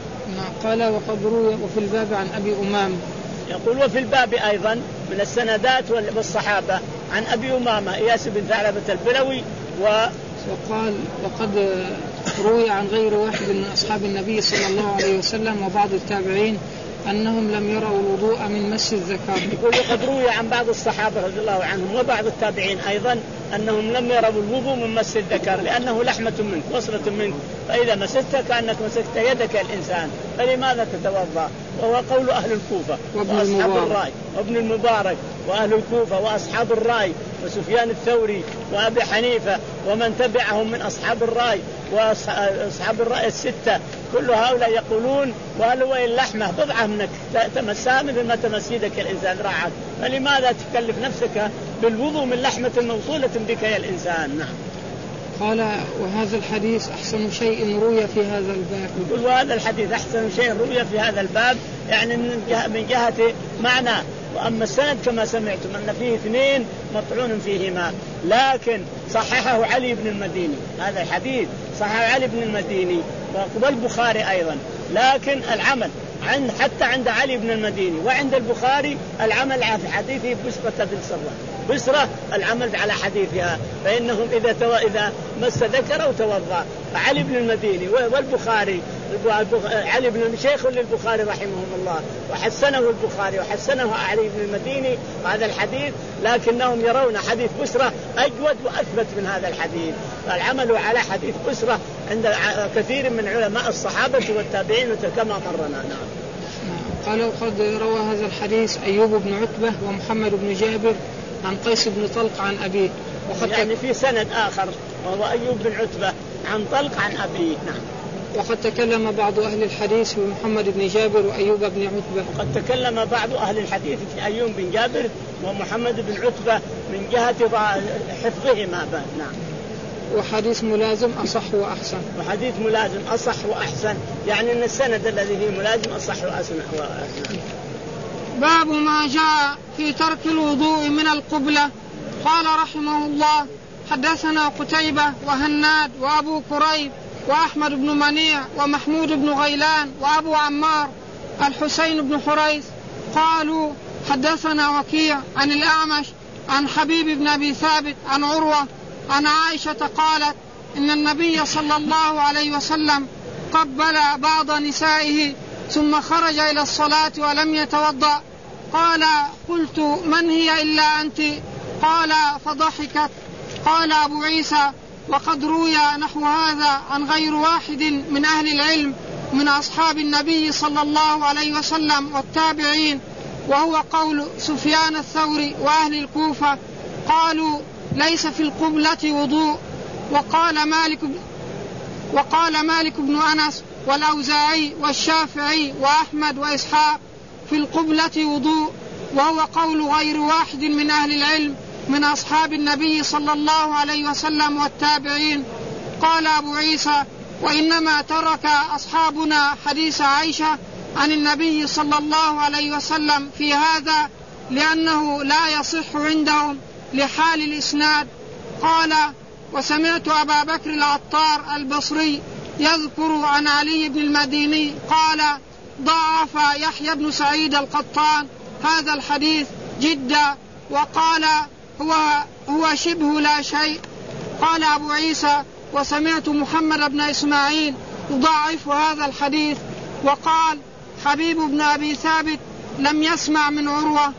قال: وقد روي وفي الباب عن أبي أمامة. يقول: وفي الباب أيضا من السندات والصحابة عن أبي أمامة إياس بن ثعلبة البلوي. و وقال: وقد روي عن غير واحد من أصحاب النبي صلى الله عليه وسلم وبعض التابعين أنهم لم يروا الوضوء من مس الذكر. يقول: وقد روي عن بعض الصحابة رضي الله عنهم وبعض التابعين أيضا أنهم لم يروا الوضوء من مس الذكر لأنه لحمة منك وصلة منك، فإذا مسست كأنك مسكت يدك الإنسان، فلماذا تتوضأ؟ وهو قول أهل الكوفة وأصحاب الرأي وابن المبارك وأهل الكوفة وأصحاب الرأي وسفيان الثوري وأبي حنيفة ومن تبعهم من أصحاب الرأي وأصحاب الرأي الستة، كل هؤلاء يقولون: وهل هو اللحمة بضعة منك تمسها مثل ما تمس يدك الإنسان راعك، فلماذا تكلف نفسك بالوضوء من لحمة موصولة بك يا الإنسان؟ نعم. قال: وهذا الحديث أحسن شيء روي في هذا الباب. يقول: وهذا الحديث أحسن شيء روي في هذا الباب، يعني من جهة, من جهة معنى. وأما السند كما سمعتم أن فيه اثنين مطعون فيهما، لكن صححه علي بن المديني. هذا الحديث صححه علي بن المديني والبخاري أيضا، لكن العمل عند حتى عند علي بن المديني وعند البخاري العمل على حديثه بسرة بن سرة، بسرة العمل على حديثها، فإنهم إذا تو... إذا مس ذكر وتوضأ. علي بن المديني والبخاري، علي بن شيخ للبخاري رحمه الله وحسنه البخاري وحسنه علي بن المديني هذا الحديث، لكنهم يرون حديث بسرة أجود وأثبت من هذا الحديث، فالعمل على حديث بسرة عند كثير من علماء الصحابة والتابعين كما مرنا. نعم. قال: وقد روى هذا الحديث أيوب بن عتبة ومحمد بن جابر عن قيس بن طلق عن أبيه. وقد يعني في سند آخر وهو أيوب بن عتبة عن طلق عن أبيه. نعم. وقد تكلم بعض أهل الحديث في محمد بن جابر وأيوب بن عتبة. وقد تكلم بعض أهل الحديث في أيوب بن جابر ومحمد بن عتبة من جهة حفظهما. نعم. وحديث ملازم أصح وأحسن. وحديث ملازم أصح وأحسن، يعني أن السند الذي فيه ملازم أصح وأحسن. باب ما جاء في ترك الوضوء من القبلة. قال رحمه الله: حدثنا قتيبة وهناد وأبو كريب وأحمد بن منيع ومحمود بن غيلان وأبو عمار الحسين بن حريث قالوا حدثنا وكيع عن الأعمش عن حبيب بن أبي ثابت عن عروة عن عائشة قالت إن النبي صلى الله عليه وسلم قبل بعض نسائه ثم خرج إلى الصلاة ولم يتوضأ. قال قلت من هي إلا أنت؟ قال فضحكت. قال أبو عيسى وقد روي نحو هذا عن غير واحد من أهل العلم من أصحاب النبي صلى الله عليه وسلم والتابعين، وهو قول سفيان الثوري وأهل الكوفة. قالوا ليس في القبلة وضوء. وقال مالك وقال مالك بن أنس والأوزاعي والشافعي وأحمد وإسحاق في القبلة وضوء، وهو قول غير واحد من أهل العلم من أصحاب النبي صلى الله عليه وسلم والتابعين. قال أبو عيسى وإنما ترك أصحابنا حديث عائشة عن النبي صلى الله عليه وسلم في هذا لأنه لا يصح عندهم لحال الإسناد. قال وسمعت أبا بكر العطار البصري يذكر عن علي بن المديني قال ضعف يحيى بن سعيد القطان هذا الحديث جدا وقال هو, هو شبه لا شيء. قال أبو عيسى وسمعت محمد بن إسماعيل يضعف هذا الحديث. وقال حبيب بن أبي ثابت لم يسمع من عروة.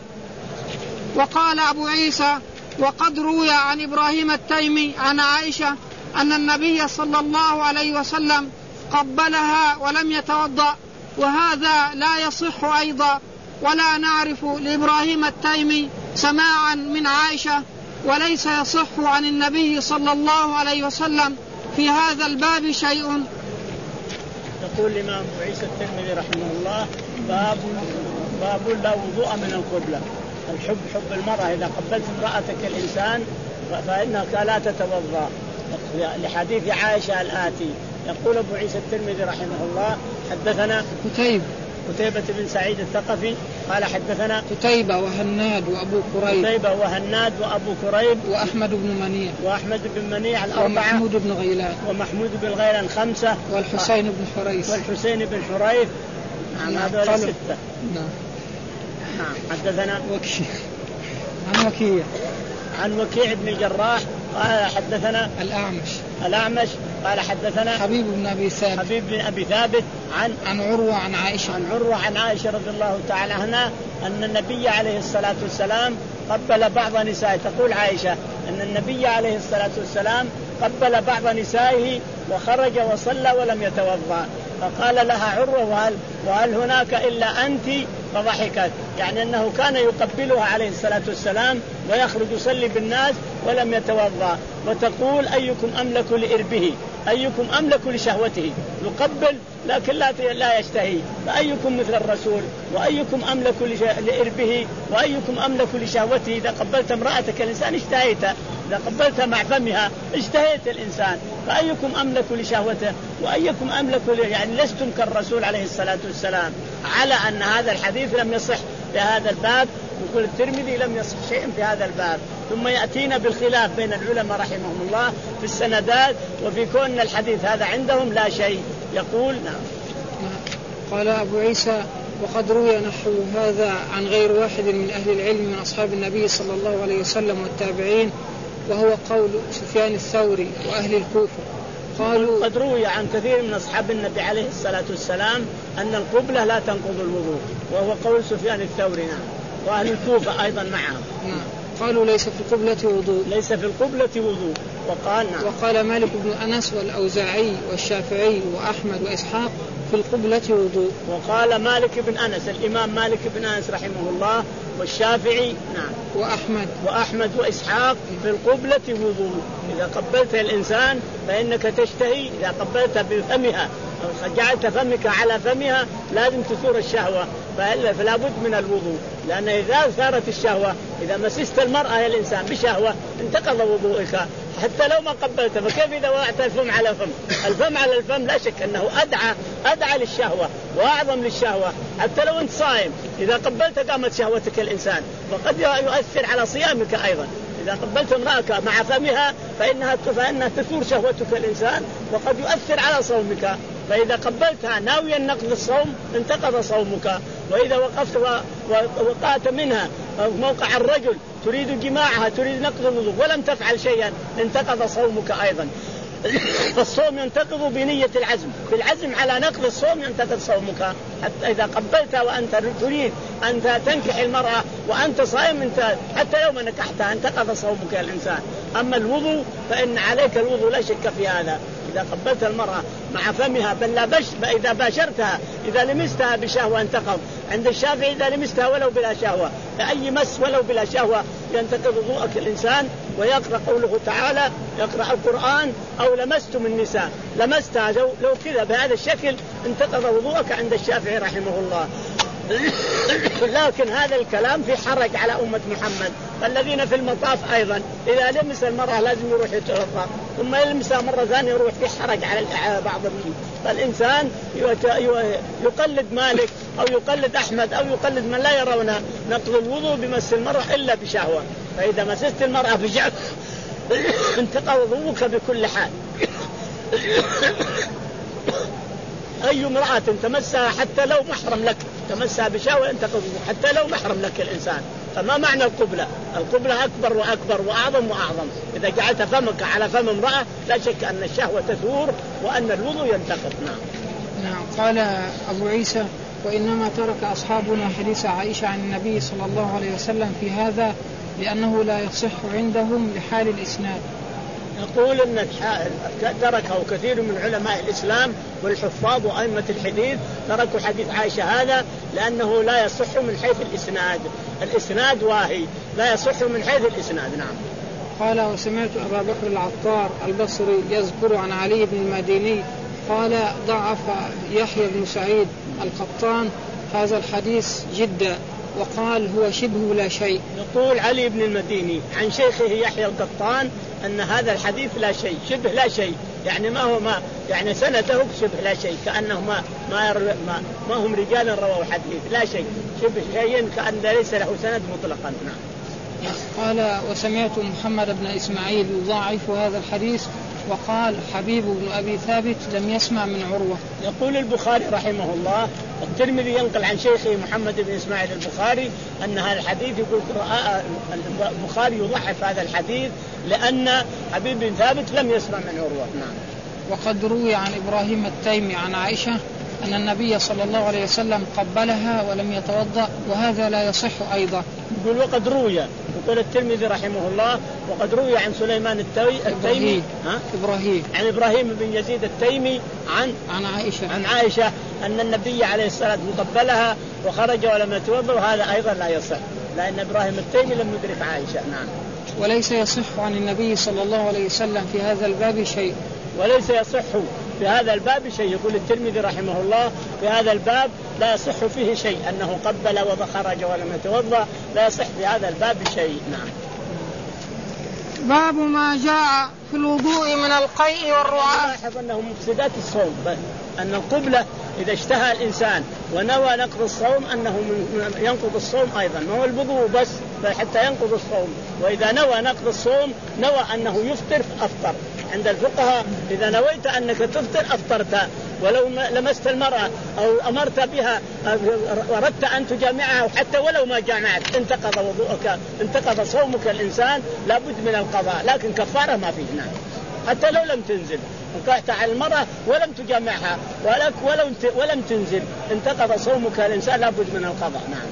وقال أبو عيسى وقد روي عن إبراهيم التيمي عن عائشة أن النبي صلى الله عليه وسلم قبلها ولم يتوضأ، وهذا لا يصح أيضا، ولا نعرف لإبراهيم التيمي سماعا من عائشة، وليس يصح عن النبي صلى الله عليه وسلم في هذا الباب شيء. يقول الإمام عيسى الترمذي رحمه الله باب باب لا وضوء من القبلة. الحب حب المرأة، إذا قبلت امرأتك الإنسان فإنك لا تتوضأ، لحديث عائشة الآتي. يقول أبو عيسى الترمذي رحمه الله حدثنا قتيبة قتيبة بن سعيد الثقفي قال حدثنا قتيبة وهناد وأبو كريب قتيبة وهناد وأبو كريب وأحمد بن منيع وأحمد بن منيع الأربعة ومحمود بن غيلان ومحمود بن غيلان خمسة والحسين بن حريث والحسين بن حريث. نعم هذول الستة. نعم. نعم حدثنا وكيع عن وكيع عن وكيع بن الجراح قال حدثنا الأعمش الأعمش قال حدثنا حبيب بن أبي ثابت حبيب بن أبي ثابت عن عن عروة عن عائشة عن عروة عن عائشة رضي الله تعالى عنها أن النبي عليه الصلاة والسلام قبل بعض نسائه. تقول عائشة أن النبي عليه الصلاة والسلام قبل بعض نسائه وخرج وصلى ولم يتوضأ، فقال لها عروة وهل, وهل هناك إلا أنت؟ فضحكت، يعني أنه كان يقبلها عليه الصلاة والسلام ويخرج يصلي بالناس ولم يتوضأ. وتقول أيكم أملك لإربه، أيكم أملك لشهوته، يقبل لكن لا لا يشتهي، فأيكم مثل الرسول؟ وأيكم أملك لإربه وأيكم أملك لشهوته؟ إذا قبلت امرأتك الإنسان اشتهيت، إذا قبلتها مع فمها اشتهيت الإنسان، فأيكم أملك لشهوته وأيكم أملك ل... يعني لستم كالرسول عليه الصلاة والسلام. على أن هذا الحديث لم يصح في هذا الباب، يقول الترمذي لم يصح شيء في هذا الباب، ثم يأتينا بالخلاف بين العلماء رحمهم الله في السندات وفي كون الحديث هذا عندهم لا شيء. يقول نعم. قال أبو عيسى وقد روي نحو هذا عن غير واحد من أهل العلم من أصحاب النبي صلى الله عليه وسلم والتابعين، وهو قول سفيان الثوري وأهل الكوفة. قالوا قد روي عن كثير من أصحاب النبي عليه الصلاة والسلام أن القبلة لا تنقض الوضوء، وهو قول سفيان الثوري نعم، وأهل الكوفة أيضا معهم نعم. قالوا ليس في القبلة وضوء، ليس في القبلة وضوء. وقال نعم. وقال مالك بن أنس والأوزاعي والشافعي وأحمد وإسحاق في القبلة وضوء. وقال مالك بن أنس، الإمام مالك بن أنس رحمه الله والشافعي نعم وأحمد وأحمد وإسحاق في القبلة وضوء. إذا قبلت الإنسان فإنك تشتهي، إذا قبلت بفمها أو جعلت فمك على فمها لازم تثور الشهوة، فلا بد من الوضوء، لأن إذا ثارت الشهوة إذا مسست المرأة الإنسان بشهوة انتقض وضوءك حتى لو ما قبلت. فكيف إذا وضعت الفم على فم؟ الفم على الفم لا شك أنه أدعى أدعى للشهوة وأعظم للشهوة، حتى لو أنت صائم إذا قبلت قامت شهوتك الإنسان، وقد يؤثر على صيامك أيضا. إذا قبلت امرأة مع فمها فإنها فإنها تثور شهوتك الإنسان وقد يؤثر على صومك، فإذا قبلتها ناويا نقض الصوم انتقض صومك. وإذا وقفت ووقعت منها موقع الرجل تريد جماعها تريد نقض الوضوء ولم تفعل شيئا انتقض صومك أيضا. فالصوم ينتقض بنية العزم، بالعزم على نقض الصوم ينتقض صومك. حتى إذا قبلت وأنت تريد أن تنكح المرأة وأنت صائم انت حتى لو ما نكحتها انتقض صومك يا الإنسان. أما الوضوء فإن عليك الوضوء لا شك في هذا. إذا قبلت المرأة مع فمها بل لا بش إذا باشرتها إذا لمستها بشهوة انتقض. عند الشافعي إذا لمستها ولو بلا شهوة فأي مس ولو بلا شهوة ينتقض وضوءك الإنسان. ويقرأ قوله تعالى يقرأ القرآن أو لمستم النساء لمستها لو, لو كذا بهذا الشكل انتقض وضوءك عند الشافعي رحمه الله. لكن هذا الكلام في حرج على أمة محمد. الذين في المطاف أيضا إذا لمس المرأة لازم يروح يتوضأ ثم يلمسها مرة ثانية يروح في حرج على بعض منهم. فالإنسان يقلد مالك أو يقلد أحمد أو يقلد من لا يرون نقض الوضوء بمس المرأة إلا بشهوة. فإذا مسست المرأة بشهوة انتقض وضوءك بكل حال. أي امرأة تمسها حتى لو محرم لك تمسها بشهوة انتقض وضوءك حتى لو محرم لك الإنسان. فما معنى القبلة؟ القبلة أكبر وأكبر وأعظم وأعظم. إذا جعلت فمك على فم امرأة لا شك أن الشهوة تثور وأن الوضوء ينتقض. نعم. نعم. قال أبو عيسى وإنما ترك أصحابنا حديث عائشة عن النبي صلى الله عليه وسلم في هذا لأنه لا يصح عندهم لحال الإسناد. يقول أن تركه كثير من علماء الإسلام والحفاظ وأئمة الحديث تركوا حديث عائشة هذا لأنه لا يصح من حيث الإسناد. الإسناد واهي لا يصح من حيث الإسناد. نعم. قال وسمعت أبا بكر العطار البصري يذكر عن علي بن المديني قال ضعف يحيى بن سعيد القطان هذا الحديث جدا وقال هو شبه لا شيء. يقول علي بن المديني عن شيخه يحيى القطان أن هذا الحديث لا شيء شبه لا شيء يعني ما هو ما يعني سنده شبه لا شيء كأنه ما ما, ما, ما هم رجال رووا حديث لا شيء شبه شيء كأن ليس له سند مطلقا. نعم. قال وسمعت محمد بن إسماعيل يضاعف هذا الحديث وقال حبيب بن أبي ثابت لم يسمع من عروة. يقول البخاري رحمه الله الترمذي ينقل عن شيخه محمد بن إسماعيل البخاري أن هذا الحديث يقول البخاري يضعف هذا الحديث لأن حبيب بن ثابت لم يسمع من عروة. نعم. وقد روي عن إبراهيم التيمي عن عائشة أن النبي صلى الله عليه وسلم قبلها ولم يتوضأ وهذا لا يصح أيضا. يقول وقد روي يقول الترمذي رحمه الله وقد روي عن سليمان التيمي إبراهيم. ها؟ إبراهيم عن إبراهيم بن يزيد التيمي عن عن عائشة عن عائشة أن النبي عليه الصلاة والسلام قبلها وخرج ولم يتوضأ وهذا أيضا لا يصح لأن إبراهيم التيمي لم يدرك عائشة. نعم. وليس يصح عن النبي صلى الله عليه وسلم في هذا الباب شيء. وليس يصح في هذا الباب شيء. يقول الترمذي رحمه الله في هذا الباب لا يصح فيه شيء أنه قبل وخرج ولم يتوضأ لا يصح في هذا الباب شيء. نعم. باب ما جاء في الوضوء من القيء والرعاة. لاحظ أنه مفسدات الصوم أن القبلة إذا اشتهى الإنسان ونوى نقض الصوم أنه ينقض الصوم أيضا ما هو الوضوء بس حتى ينقض الصوم. وإذا نوى نقض الصوم نوى أنه يفطر أفطر. عند الفقهاء إذا نويت أنك تفطر أفطرت ولو لمست المرأة أو أمرت بها وردت أن تجامعها حتى ولو ما جامعت انتقض وضوءك انتقض صومك الإنسان لابد من القضاء لكن كفارة ما فيه. نعم. حتى لو لم تنزل وقعت على المرأة ولم تجامعها ولم ولم تنزل انتقض صومك الإنسان لابد من القضاء. نعم.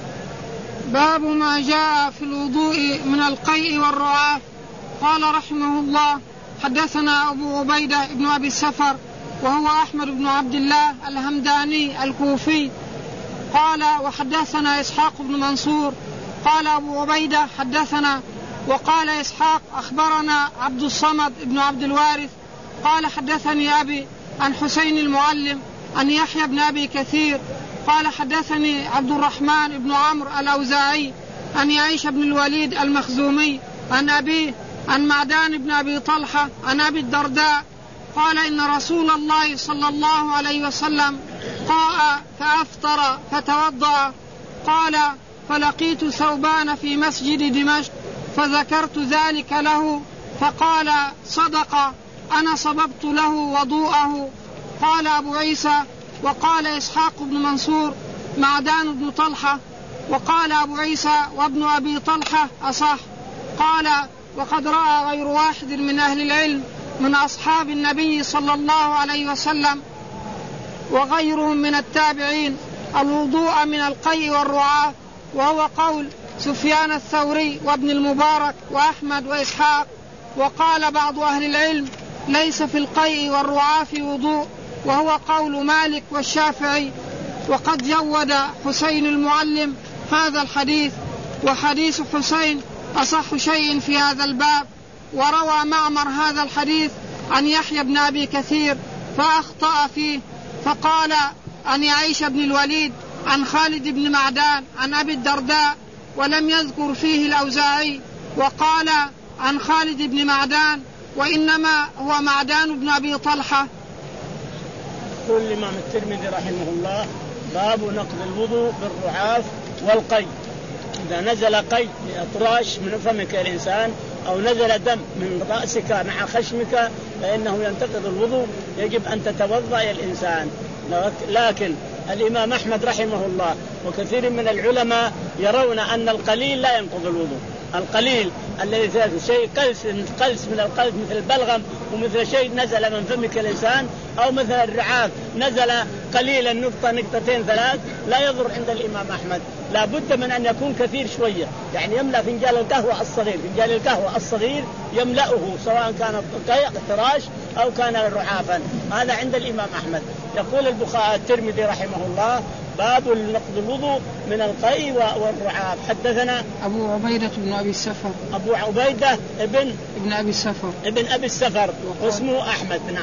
باب ما جاء في الوضوء من القيء والرعاة. قال رحمه الله حدثنا أبو عبيدة بن أبي السفر وهو أحمد بن عبد الله الهمداني الكوفي قال وحدثنا إسحاق بن منصور قال أبو عبيدة حدثنا وقال إسحاق أخبرنا عبد الصمد بن عبد الوارث قال حدثني أبي عن حسين المعلم عن يحيى بن أبي كثير قال حدثني عبد الرحمن بن عمرو الأوزاعي عن يعيش بن الوليد المخزومي عن أبيه عن معدان بن أبي طلحة عن أبي الدرداء قال إن رسول الله صلى الله عليه وسلم قاء فأفطر فتوضأ قال فلقيت ثوبان في مسجد دمشق فذكرت ذلك له فقال صدق أنا صببت له وضوءه. قال أبو عيسى وقال إسحاق بن منصور معدان بن طلحة. وقال أبو عيسى وابن أبي طلحة أصح. قال وقد رأى غير واحد من أهل العلم من أصحاب النبي صلى الله عليه وسلم وغيرهم من التابعين الوضوء من القيء والرعاف، وهو قول سفيان الثوري وابن المبارك وأحمد وإسحاق. وقال بعض أهل العلم ليس في القيء والرعاف وضوء، وهو قول مالك والشافعي. وقد جود حسين المعلم هذا الحديث، وحديث حسين أصح شيء في هذا الباب. وروى معمر هذا الحديث عن يحيى بن أبي كثير فأخطأ فيه، فقال عن يعيش بن الوليد عن خالد بن معدان عن أبي الدرداء، ولم يذكر فيه الأوزاعي، وقال عن خالد بن معدان وإنما هو معدان بن أبي طلحة. يقول الإمام الترمذي رحمه الله: باب نقض الوضوء بالرعاف والقي. إذا نزل قي لإطراش من فمك الإنسان أو نزل دم من رأسك مع خشمك فإنه ينتقض الوضوء، يجب أن تتوضأ يا الإنسان. لكن الإمام أحمد رحمه الله وكثير من العلماء يرون أن القليل لا ينقض الوضوء. القليل الذي شيء قلس قلس من القلب مثل البلغم، ومثل شيء نزل من فمك الإنسان، أو مثل الرعاف نزل قليلا نقطة نقطتين ثلاث، لا يضر عند الإمام أحمد. لا بد من أن يكون كثير شوية، يعني يملأ فنجان القهوة الصغير، فنجان القهوة الصغير يملأه سواء كان اقتراش أو كان رعافا. هذا عند الإمام أحمد. يقول البخاري الترمذي رحمه الله: باب نقض الوضوء من القيء والرعاف. حدثنا أبو عبيدة بن أبي السفر. أبو عبيدة ابن ابن أبي السفر ابن أبي السفر واسمه أحمد. نعم.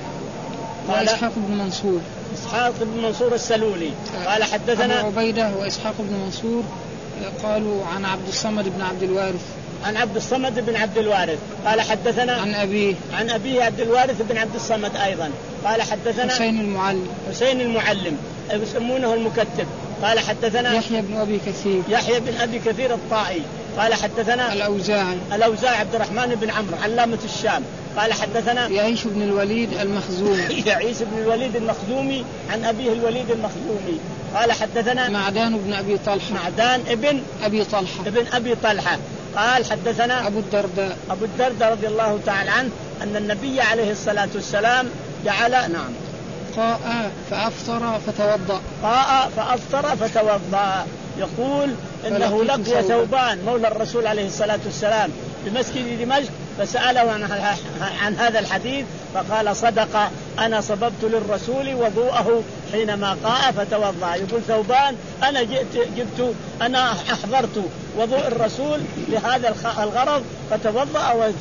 وإسحاق بن منصور. إسحاق بن منصور السلولي قال حدثنا أبو عبيدة وإسحاق بن منصور قالوا عن عبد الصمد بن عبد الوارث عن عبد الصمد بن عبد الوارث قال حدثنا عن أبيه عن أبيه عبد الوارث بن عبد الصمد أيضا قال حدثنا حسين المعلم حسين المعلم يسمونه المكتب قال حدثنا يحيى بن أبي كثير يحيى بن أبي كثير الطائي قال حدثنا الأوزاعي الأوزاعي عبد الرحمن بن عمرو علامة الشام قال حدثنا يعيش بن الوليد المخزومي يعيش بن الوليد المخزومي عن أبيه الوليد المخزومي قال حدثنا معدان بن أبي طلحة معدان ابن أبي طلحة ابن أبي طلحة قال حدثنا أبو الدرداء أبو الدرداء رضي الله تعالى عنه أن النبي عليه الصلاة والسلام جعل نعم قاء فأفطر فتوضأ قاء فأفطر فتوضأ. يقول إنه لقي ثوبان مولى الرسول عليه الصلاة والسلام بمسجد دمشق فسأله عن, عن هذا الحديث فقال: صدق، أنا صببت للرسول وضوءه حينما قاء فتوضأ. يقول ثوبان أنا جئت جبت أنا أحضرت وضوء الرسول لهذا الغرض فتوضأ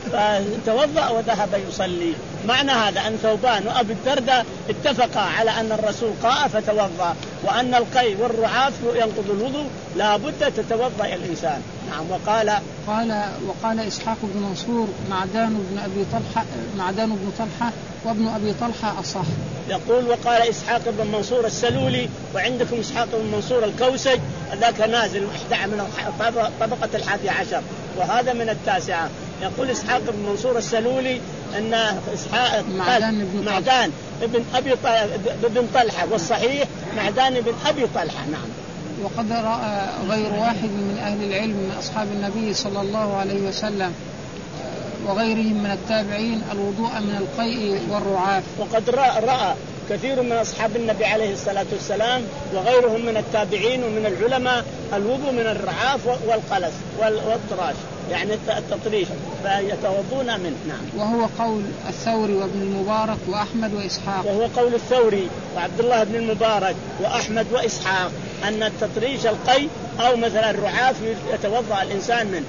فتوضأ وذهب يصلي. معنى هذا أن ثوبان وأبي الدرداء اتفقا على أن الرسول قاء فتوضأ، وأن القي والرعاف ينقض الوضوء لا بد تتوضأ الإنسان. نعم. وقال قال وقال إسحاق بن منصور معدان بن أبي طلحة معدان بن طلحة وابن أبي طلحة أصح. يقول وقال إسحاق بن منصور السلولي، وعندكم إسحاق بن منصور الكوسج ذاك نازل من طبقة الحادي عشر وهذا من التاسعة. يقول إسحاق بن منصور السلولي أن إسحاق معدان ابن معدان ابن أبي ابن طلحة، والصحيح معدان ابن أبي طلحة. نعم. وقد رأى غير واحد من أهل العلم من أصحاب النبي صلى الله عليه وسلم وغيرهم من التابعين الوضوء من القيء والرعاف. وقد رأى, رأى كثير من أصحاب النبي عليه الصلاة والسلام وغيرهم من التابعين ومن العلماء الوضوء من الرعاف والقلس والطراش، يعني التطريش، فيتوضون منه. نعم. وهو قول الثوري وابن المبارك وأحمد وإسحاق. وهو قول الثوري وعبد الله بن المبارك وأحمد وإسحاق أن التطريش القي أو مثلا الرعاف يتوضأ الإنسان منه.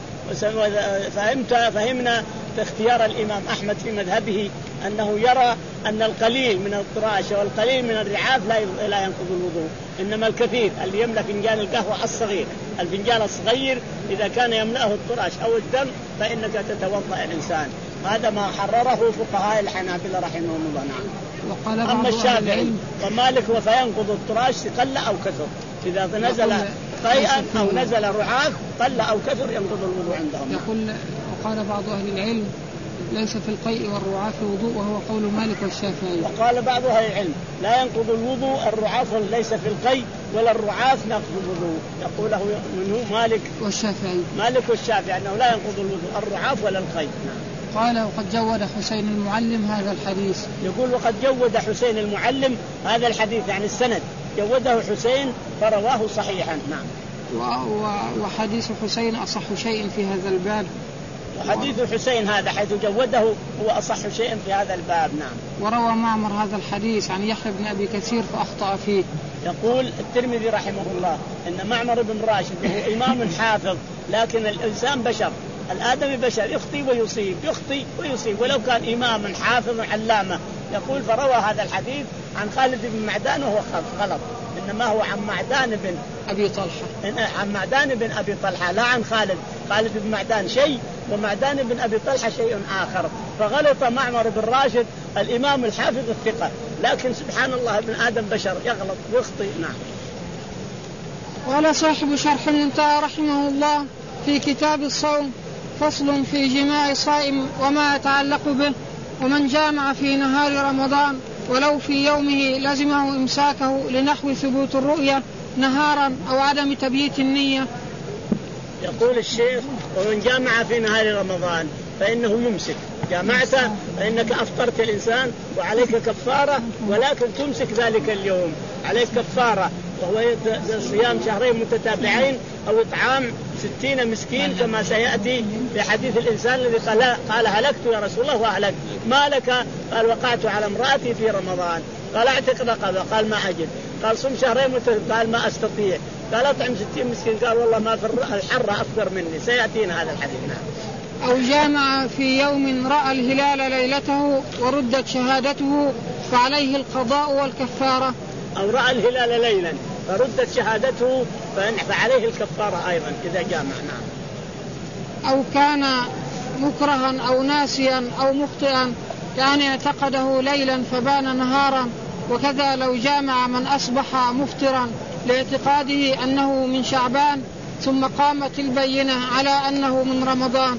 فهمت فهمنا اختيار الإمام أحمد في مذهبه أنه يرى أن القليل من الطراش والقليل من الرعاف لا لا ينقض الوضوء، إنما الكثير اللي يملأ فنجان القهوة الصغير، الفنجان الصغير إذا كان يملأه الطراش أو الدم فإنك تتوضأ الإنسان. هذا ما حرره فقهاء الحنابلة رحمهم الله. نعم. وقال أما الشافعي ومالك فينقض فينقض الطراش قل أو كثر، إذا نزل قيئا أو نزل رعاف قل أو كثر ينقض الوضوء عندهم. يقول وقال بعض أهل العلم ليس في القيء والرعاف وضوء وهو قول مالك والشافعي. وقال بعض أهل العلم لا ينقض الوضوء الرعاف ليس في القيء ولا الرعاف نقض الوضوء، يقوله منه مالك والشافعي. مالك والشافعي أنه لا ينقض الوضوء الرعاف ولا القيء. قال وقد جود حسين المعلم هذا الحديث. يقول وقد جود حسين المعلم هذا الحديث يعني السند جوده حسين فرواه صحيحا. نعم. وحديث حسين أصح شيء في هذا الباب. وحديث حسين هذا حيث جوده هو أصح شيء في هذا الباب. نعم. وروى معمر هذا الحديث عن يحيى بن أبي كثير فأخطأ فيه. يقول الترمذي رحمه الله إن معمر بن راشد هو إمام حافظ لكن الإنسان بشر، الآدمي بشر يخطي ويصيب يخطي ويصيب ولو كان إمام حافظ علامة. يقول فروى هذا الحديث عن خالد بن معدان وهو غلط، إنما هو عن معدان بن أبي طلحة، عن معدان بن أبي طلحة لا عن خالد. خالد بن معدان شيء ومعدان بن أبي طلحة شيء آخر. فغلط معمر بن راشد الإمام الحافظ الثقة، لكن سبحان الله ابن آدم بشر يغلط ويخطئ. نعم. قال صاحب شرح المنتهى رحمه الله في كتاب الصوم فصل في جماع الصائم وما يتعلق به. ومن جامع في نهار رمضان ولو في يومه لزمه إمساكه لنحو ثبوت الرؤية نهارا أو عدم تبييت النية. يقول الشيخ ومن جامع في نهار رمضان فإنه يمسك. جامعت فإنك أفطرت الإنسان وعليك كفارة ولكن تمسك ذلك اليوم، عليك كفارة وهو صيام شهرين متتابعين أو إطعام ستين مسكين كما سيأتي في حديث الإنسان الذي قال, قال هلكت يا رسول الله وأهلكت ما لك؟ قال وقعت على امرأتي في رمضان. قال اعتق رقبة قال ما أجد. قال صم شهرين متتابعين قال ما أستطيع. قال أطعم ستين مسكين قال والله ما في الحر أفطر مني. سيأتينا هذا الحديث. أو جامع في يوم رأى الهلال ليلته وردت شهادته فعليه القضاء والكفارة. أو رأى الهلال ليلا فردت شهادته فعليه الكفارة أيضا إذا جامع. نعم. أو كان مكرها أو ناسيا أو مخطئا كان اعتقده ليلا فبان نهارا. وكذا لو جامع من أصبح مفطرا لاعتقاده أنه من شعبان ثم قامت البينة على أنه من رمضان.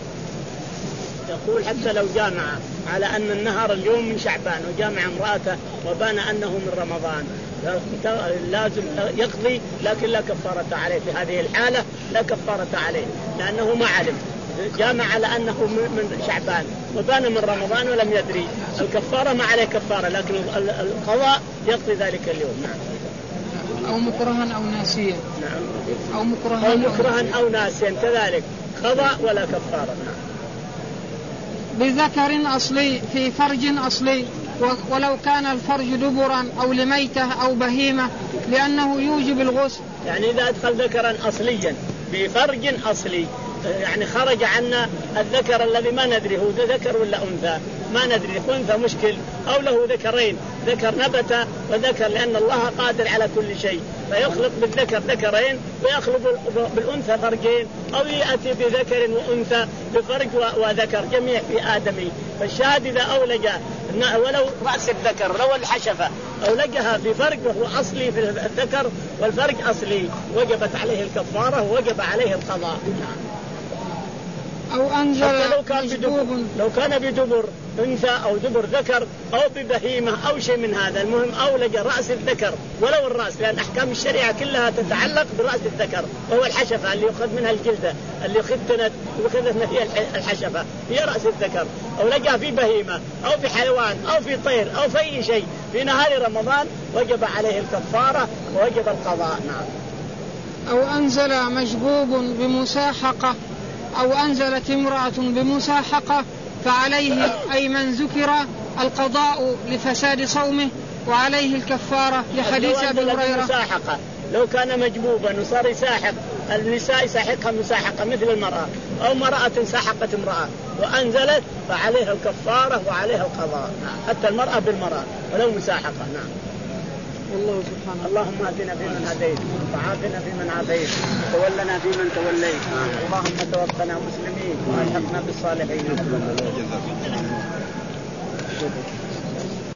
يقول حتى لو جامع على أن النهار اليوم من شعبان وجامع امرأته وبان أنه من رمضان لازم يقضي لكن لا كفارة عليه في هذه الحالة، لا كفارة عليه لأنه ما علم. جامع على أنه من شعبان وبان من رمضان ولم يدري الكفارة ما عليه كفارة لكن القضاء يقضي ذلك اليوم. نعم. أو مكرها أو ناسيا. نعم. أو مكرها أو, مكرها أو ناسيا كذلك قضاء ولا كفارة. نعم. بذكر أصلي في فرج أصلي ولو كان الفرج دبرا أو لميتة أو بهيمة لأنه يوجب الغسل. يعني إذا أدخل ذكرا أصليا بفرج أصلي يعني خرج عنا الذكر الذي ما ندري هو ذكر ولا أنثى، ما ندري أنثى مشكل أو له ذكرين، ذكر نبت وذكر لأن الله قادر على كل شيء فيخلق بالذكر ذكرين ويخلق بالأنثى فرجين أو يأتي بذكر وأنثى بفرج وذكر جميع في آدمي. فالشاهد إذا أولج ولو رأس الذكر لو الحشفة أولجها في فرج وهو أصلي في الذكر والفرج أصلي وجبت عليه الكفارة ووجب عليه القضاء. أو أنزل لو كان بدبر لو كان بدبر أنثى أو دبر ذكر أو ببهيمة أو شيء من هذا، المهم أولج رأس الذكر ولو الرأس لأن أحكام الشريعة كلها تتعلق برأس الذكر وهو الحشفة اللي يأخذ منها الجلدة اللي ختنت وخذتنا هي الحشفة هي رأس الذكر. أولجها في بهيمة أو في حيوان أو في طير أو في أي شيء في نهار رمضان وجب عليه الكفارة ووجب القضاء. نعم. أو أنزل مجبوب بمساحقة أو أنزلت امرأة بمساحقة فعليه أي من ذكر القضاء لفساد صومه وعليه الكفارة لحديث أبي هريرة. لو كان مجبوبا وصار يساحق النساء يساحقها مساحقة مثل المرأة أو مرأة ساحقت امرأة وأنزلت فعليها الكفارة وعليها القضاء حتى المرأة بالمرأة ولو مساحقة. نعم. والله سبحانه. اللهم اهدنا فيمن هديت وعافنا فيمن عافيت وتولنا فيمن توليت اللهم توفنا مسلمين والحقنا بالصالحين.